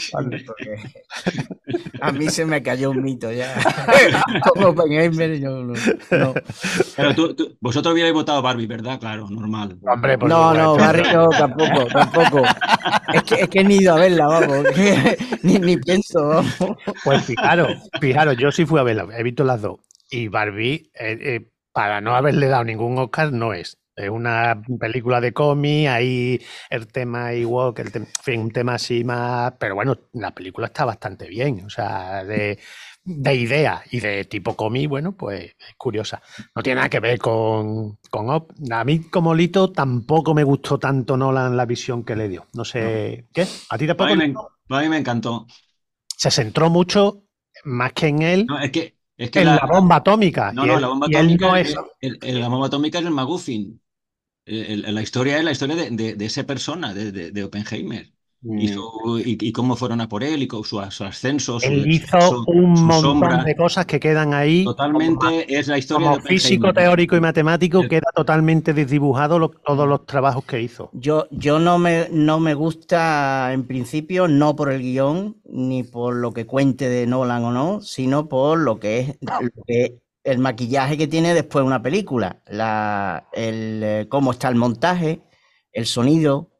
A mí se me cayó un mito ya. Como Oppenheimer, yo no. no. Pero tú, tú, vosotros hubierais votado Barbie, ¿verdad? Claro, normal. Hombre, por no, no, Barbie no, tampoco, tampoco. Es que, es que ni he ido a verla, vamos. Que, ni, ni pienso, vamos. Pues fijaros, fijaros, yo sí fui a verla, he visto las dos. Y Barbie, eh, eh, para no haberle dado ningún Oscar, no es. Es una película de cómic, ahí el tema igual, que el tema, en fin, un tema así más, pero bueno, la película está bastante bien, o sea, de, de idea y de tipo cómic, bueno, pues es curiosa. No tiene nada que ver con, con Op. A mí como Lito tampoco me gustó tanto Nolan la visión que le dio. No sé, no. ¿Qué? ¿A ti tampoco? A mí, me, a mí me encantó. Se centró mucho, más que en él, no, es que, es que en la, la bomba atómica. No, no, él, la bomba atómica no es, es... el, el, la bomba atómica es el MacGuffin. El, el, la historia es la historia de, de, de esa persona, de, de, de Oppenheimer. Mm. Y, su, y, y cómo fueron a por él, y con su, su ascenso, su, él hizo su, un su montón sombra. de cosas que quedan ahí. Totalmente como, es la historia como de Oppenheimer. Físico, teórico y matemático, el... queda totalmente desdibujado lo, todos los trabajos que hizo. Yo, yo no, me, no me gusta, en principio, no por el guión, ni por lo que cuente de Nolan o no, sino por lo que es... Lo que el maquillaje que tiene después una película, la, el, cómo está el montaje, el sonido,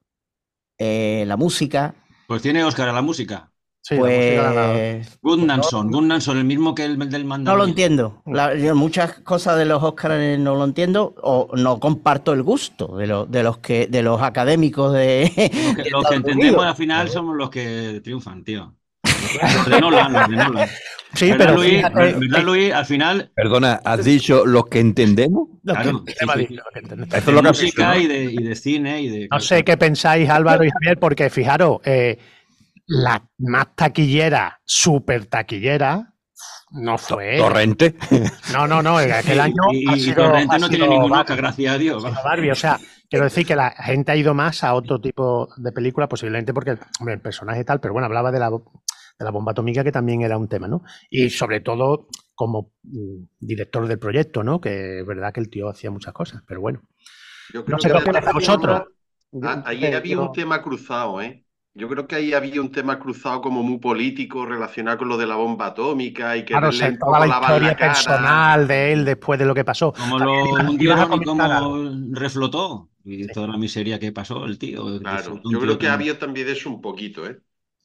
eh, la música. Pues tiene Oscar a la música. Sí, pues... la música Gunnarsson, Gunnarsson, el mismo que el del Mandalorian. No lo entiendo. La, yo muchas cosas de los Oscars no lo entiendo o no comparto el gusto de, lo, de los que de los académicos de. Los que, los que entendemos al final somos los que triunfan, tío. Los de Nolan, los de Nolan. Sí, ¿verdad, pero Luis? fíjate, ¿Verdad, Luis? Al final. Perdona, ¿has dicho los que entendemos? Lo claro, que, sí, sí. Dicho, lo que de es lo música que y, de, y de cine y de. No sé qué pensáis, Álvaro y Javier, porque fijaros, eh, la más taquillera, súper taquillera, no fue. ¿Torrente? No, no, no, en aquel año. Y, ha y sido, Torrente no tiene ningún Barbie, Oscar, gracias a Dios. Barbie, o sea, quiero decir que la gente ha ido más a otro tipo de película, posiblemente porque hombre, el personaje tal, pero bueno, hablaba de la, de la bomba atómica, que también era un tema, ¿no? Y sobre todo como mm, director del proyecto, ¿no? Que es verdad que el tío hacía muchas cosas, pero bueno. Yo creo no sé que qué opináis a vosotros. Una... Ahí había un tema cruzado, ¿eh? Yo creo que ahí había un tema cruzado como muy político relacionado con lo de la bomba atómica y que claro, o sea, toda la historia la personal de él después de lo que pasó. Como lo hundieron y cómo reflotó y toda la miseria que pasó el tío. Claro, yo creo que había también de eso un poquito, ¿eh?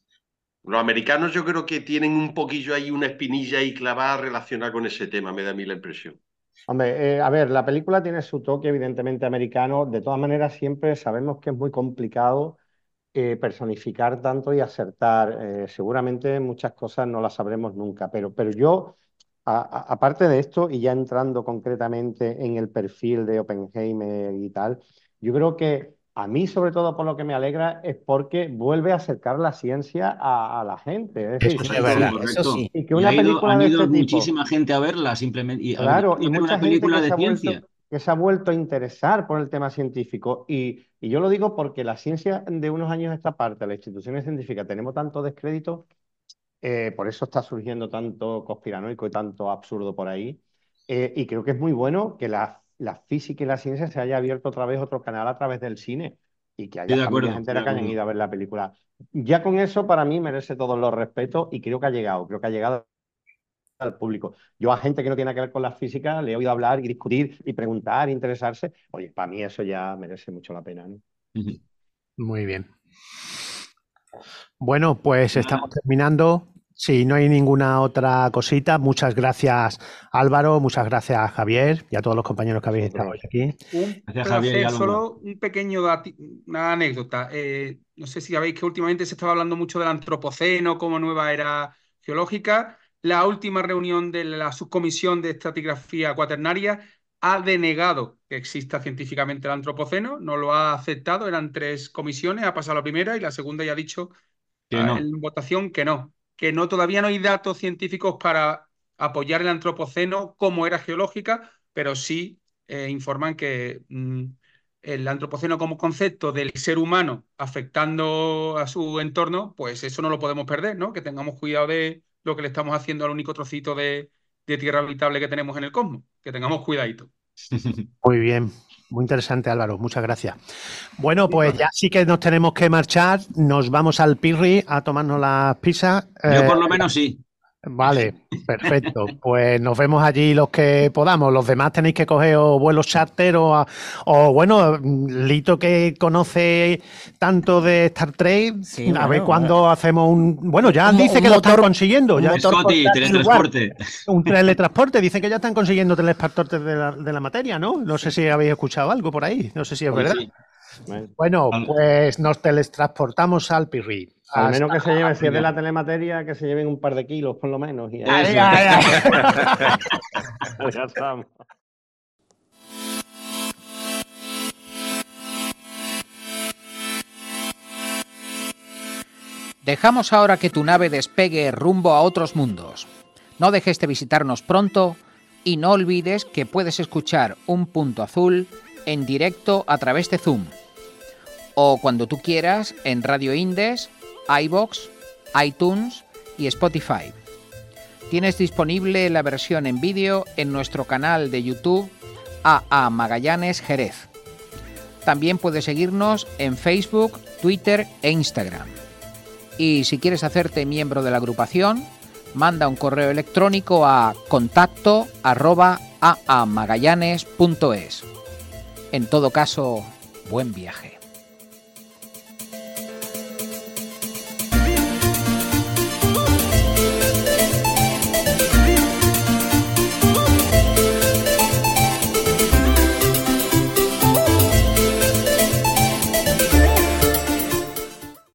Los americanos yo creo que tienen un poquillo ahí, una espinilla ahí clavada relacionada con ese tema, me da a mí la impresión. Hombre, eh, a ver, la película tiene su toque evidentemente americano. De todas maneras, siempre sabemos que es muy complicado eh, personificar tanto y acertar. Eh, seguramente muchas cosas no las sabremos nunca, pero, pero yo, a, a, aparte de esto, y ya entrando concretamente en el perfil de Oppenheimer y tal, yo creo que a mí, sobre todo, por lo que me alegra, es porque vuelve a acercar la ciencia a, a la gente. Es decir, eso, sí, es verdad. Eso sí. Y que una y ha ido, película han de ido este muchísima tipo, gente a verla, simplemente. Y claro, y ver mucha una película gente que de se, ha ciencia. vuelto, que se ha vuelto a interesar por el tema científico. Y, y yo lo digo porque la ciencia de unos años a esta parte, las instituciones científicas, tenemos tanto descrédito, eh, por eso está surgiendo tanto conspiranoico y tanto absurdo por ahí. Eh, y creo que es muy bueno que la la física y la ciencia se haya abierto otra vez otro canal a través del cine y que haya Estoy de acuerdo, familias enteras estoy que de hayan acuerdo. ido a ver la película. Ya con eso, para mí, merece todos los respetos y creo que ha llegado, creo que ha llegado al público. Yo a gente que no tiene que ver con la física le he oído hablar y discutir y preguntar, interesarse. Oye, para mí eso ya merece mucho la pena, ¿no? Ujú. Muy bien. Bueno, pues Nada. estamos terminando. Si no hay ninguna otra cosita, muchas gracias Álvaro, muchas gracias Javier y a todos los compañeros que habéis estado hoy aquí. Un Gracias, Javier y placer, Álvaro. solo un pequeño dati- una anécdota. Eh, no sé si sabéis que últimamente se estaba hablando mucho del antropoceno como nueva era geológica. La última reunión de la subcomisión de estratigrafía cuaternaria ha denegado que exista científicamente el antropoceno, no lo ha aceptado, eran tres comisiones, ha pasado la primera y la segunda ya ha dicho Que ah, no. en votación que no, que no, todavía no hay datos científicos para apoyar el antropoceno como era geológica, pero sí eh, informan que mm, el antropoceno como concepto del ser humano afectando a su entorno, pues eso no lo podemos perder, ¿no? Que tengamos cuidado de lo que le estamos haciendo al único trocito de, de tierra habitable que tenemos en el cosmos, que tengamos cuidadito. Muy bien, muy interesante Álvaro, muchas gracias. Bueno, pues Vale. ya sí que nos tenemos que marchar, nos vamos al Pirri a tomarnos las pizzas. Yo Eh, por lo menos sí. Vale, perfecto. Pues nos vemos allí los que podamos. Los demás tenéis que coger o vuelos charter o, a- o bueno, Lito que conoce tanto de Star Trek, Sí, a bueno, ver cuándo bueno. hacemos un... Bueno, ya Un mo- dice un que lo están motor- consiguiendo. un Ya, motor Scotty, portátil teletransporte. un teletransporte. Dicen que ya están consiguiendo teletransportes de la, de la materia, ¿no? No sé si habéis escuchado algo por ahí. No sé si es Oye, verdad. sí. Bueno, Bueno, Al- pues nos teletransportamos al Pirri. al menos Hasta- que se lleven, si es de venga. la telemateria, que se lleven un par de kilos por lo menos. Y Ay, Eso. ay, ay. ya estamos. Dejamos ahora que tu nave despegue rumbo a otros mundos. No dejes de visitarnos pronto y no olvides que puedes escuchar Un Punto Azul en directo a través de Zoom o cuando tú quieras en Radio Indes, iVoox, iTunes y Spotify. Tienes disponible la versión en vídeo en nuestro canal de YouTube A A Magallanes Jerez. También puedes seguirnos en Facebook, Twitter e Instagram. Y si quieres hacerte miembro de la agrupación, manda un correo electrónico a contacto arroba aamagallanes punto es. En todo caso, buen viaje.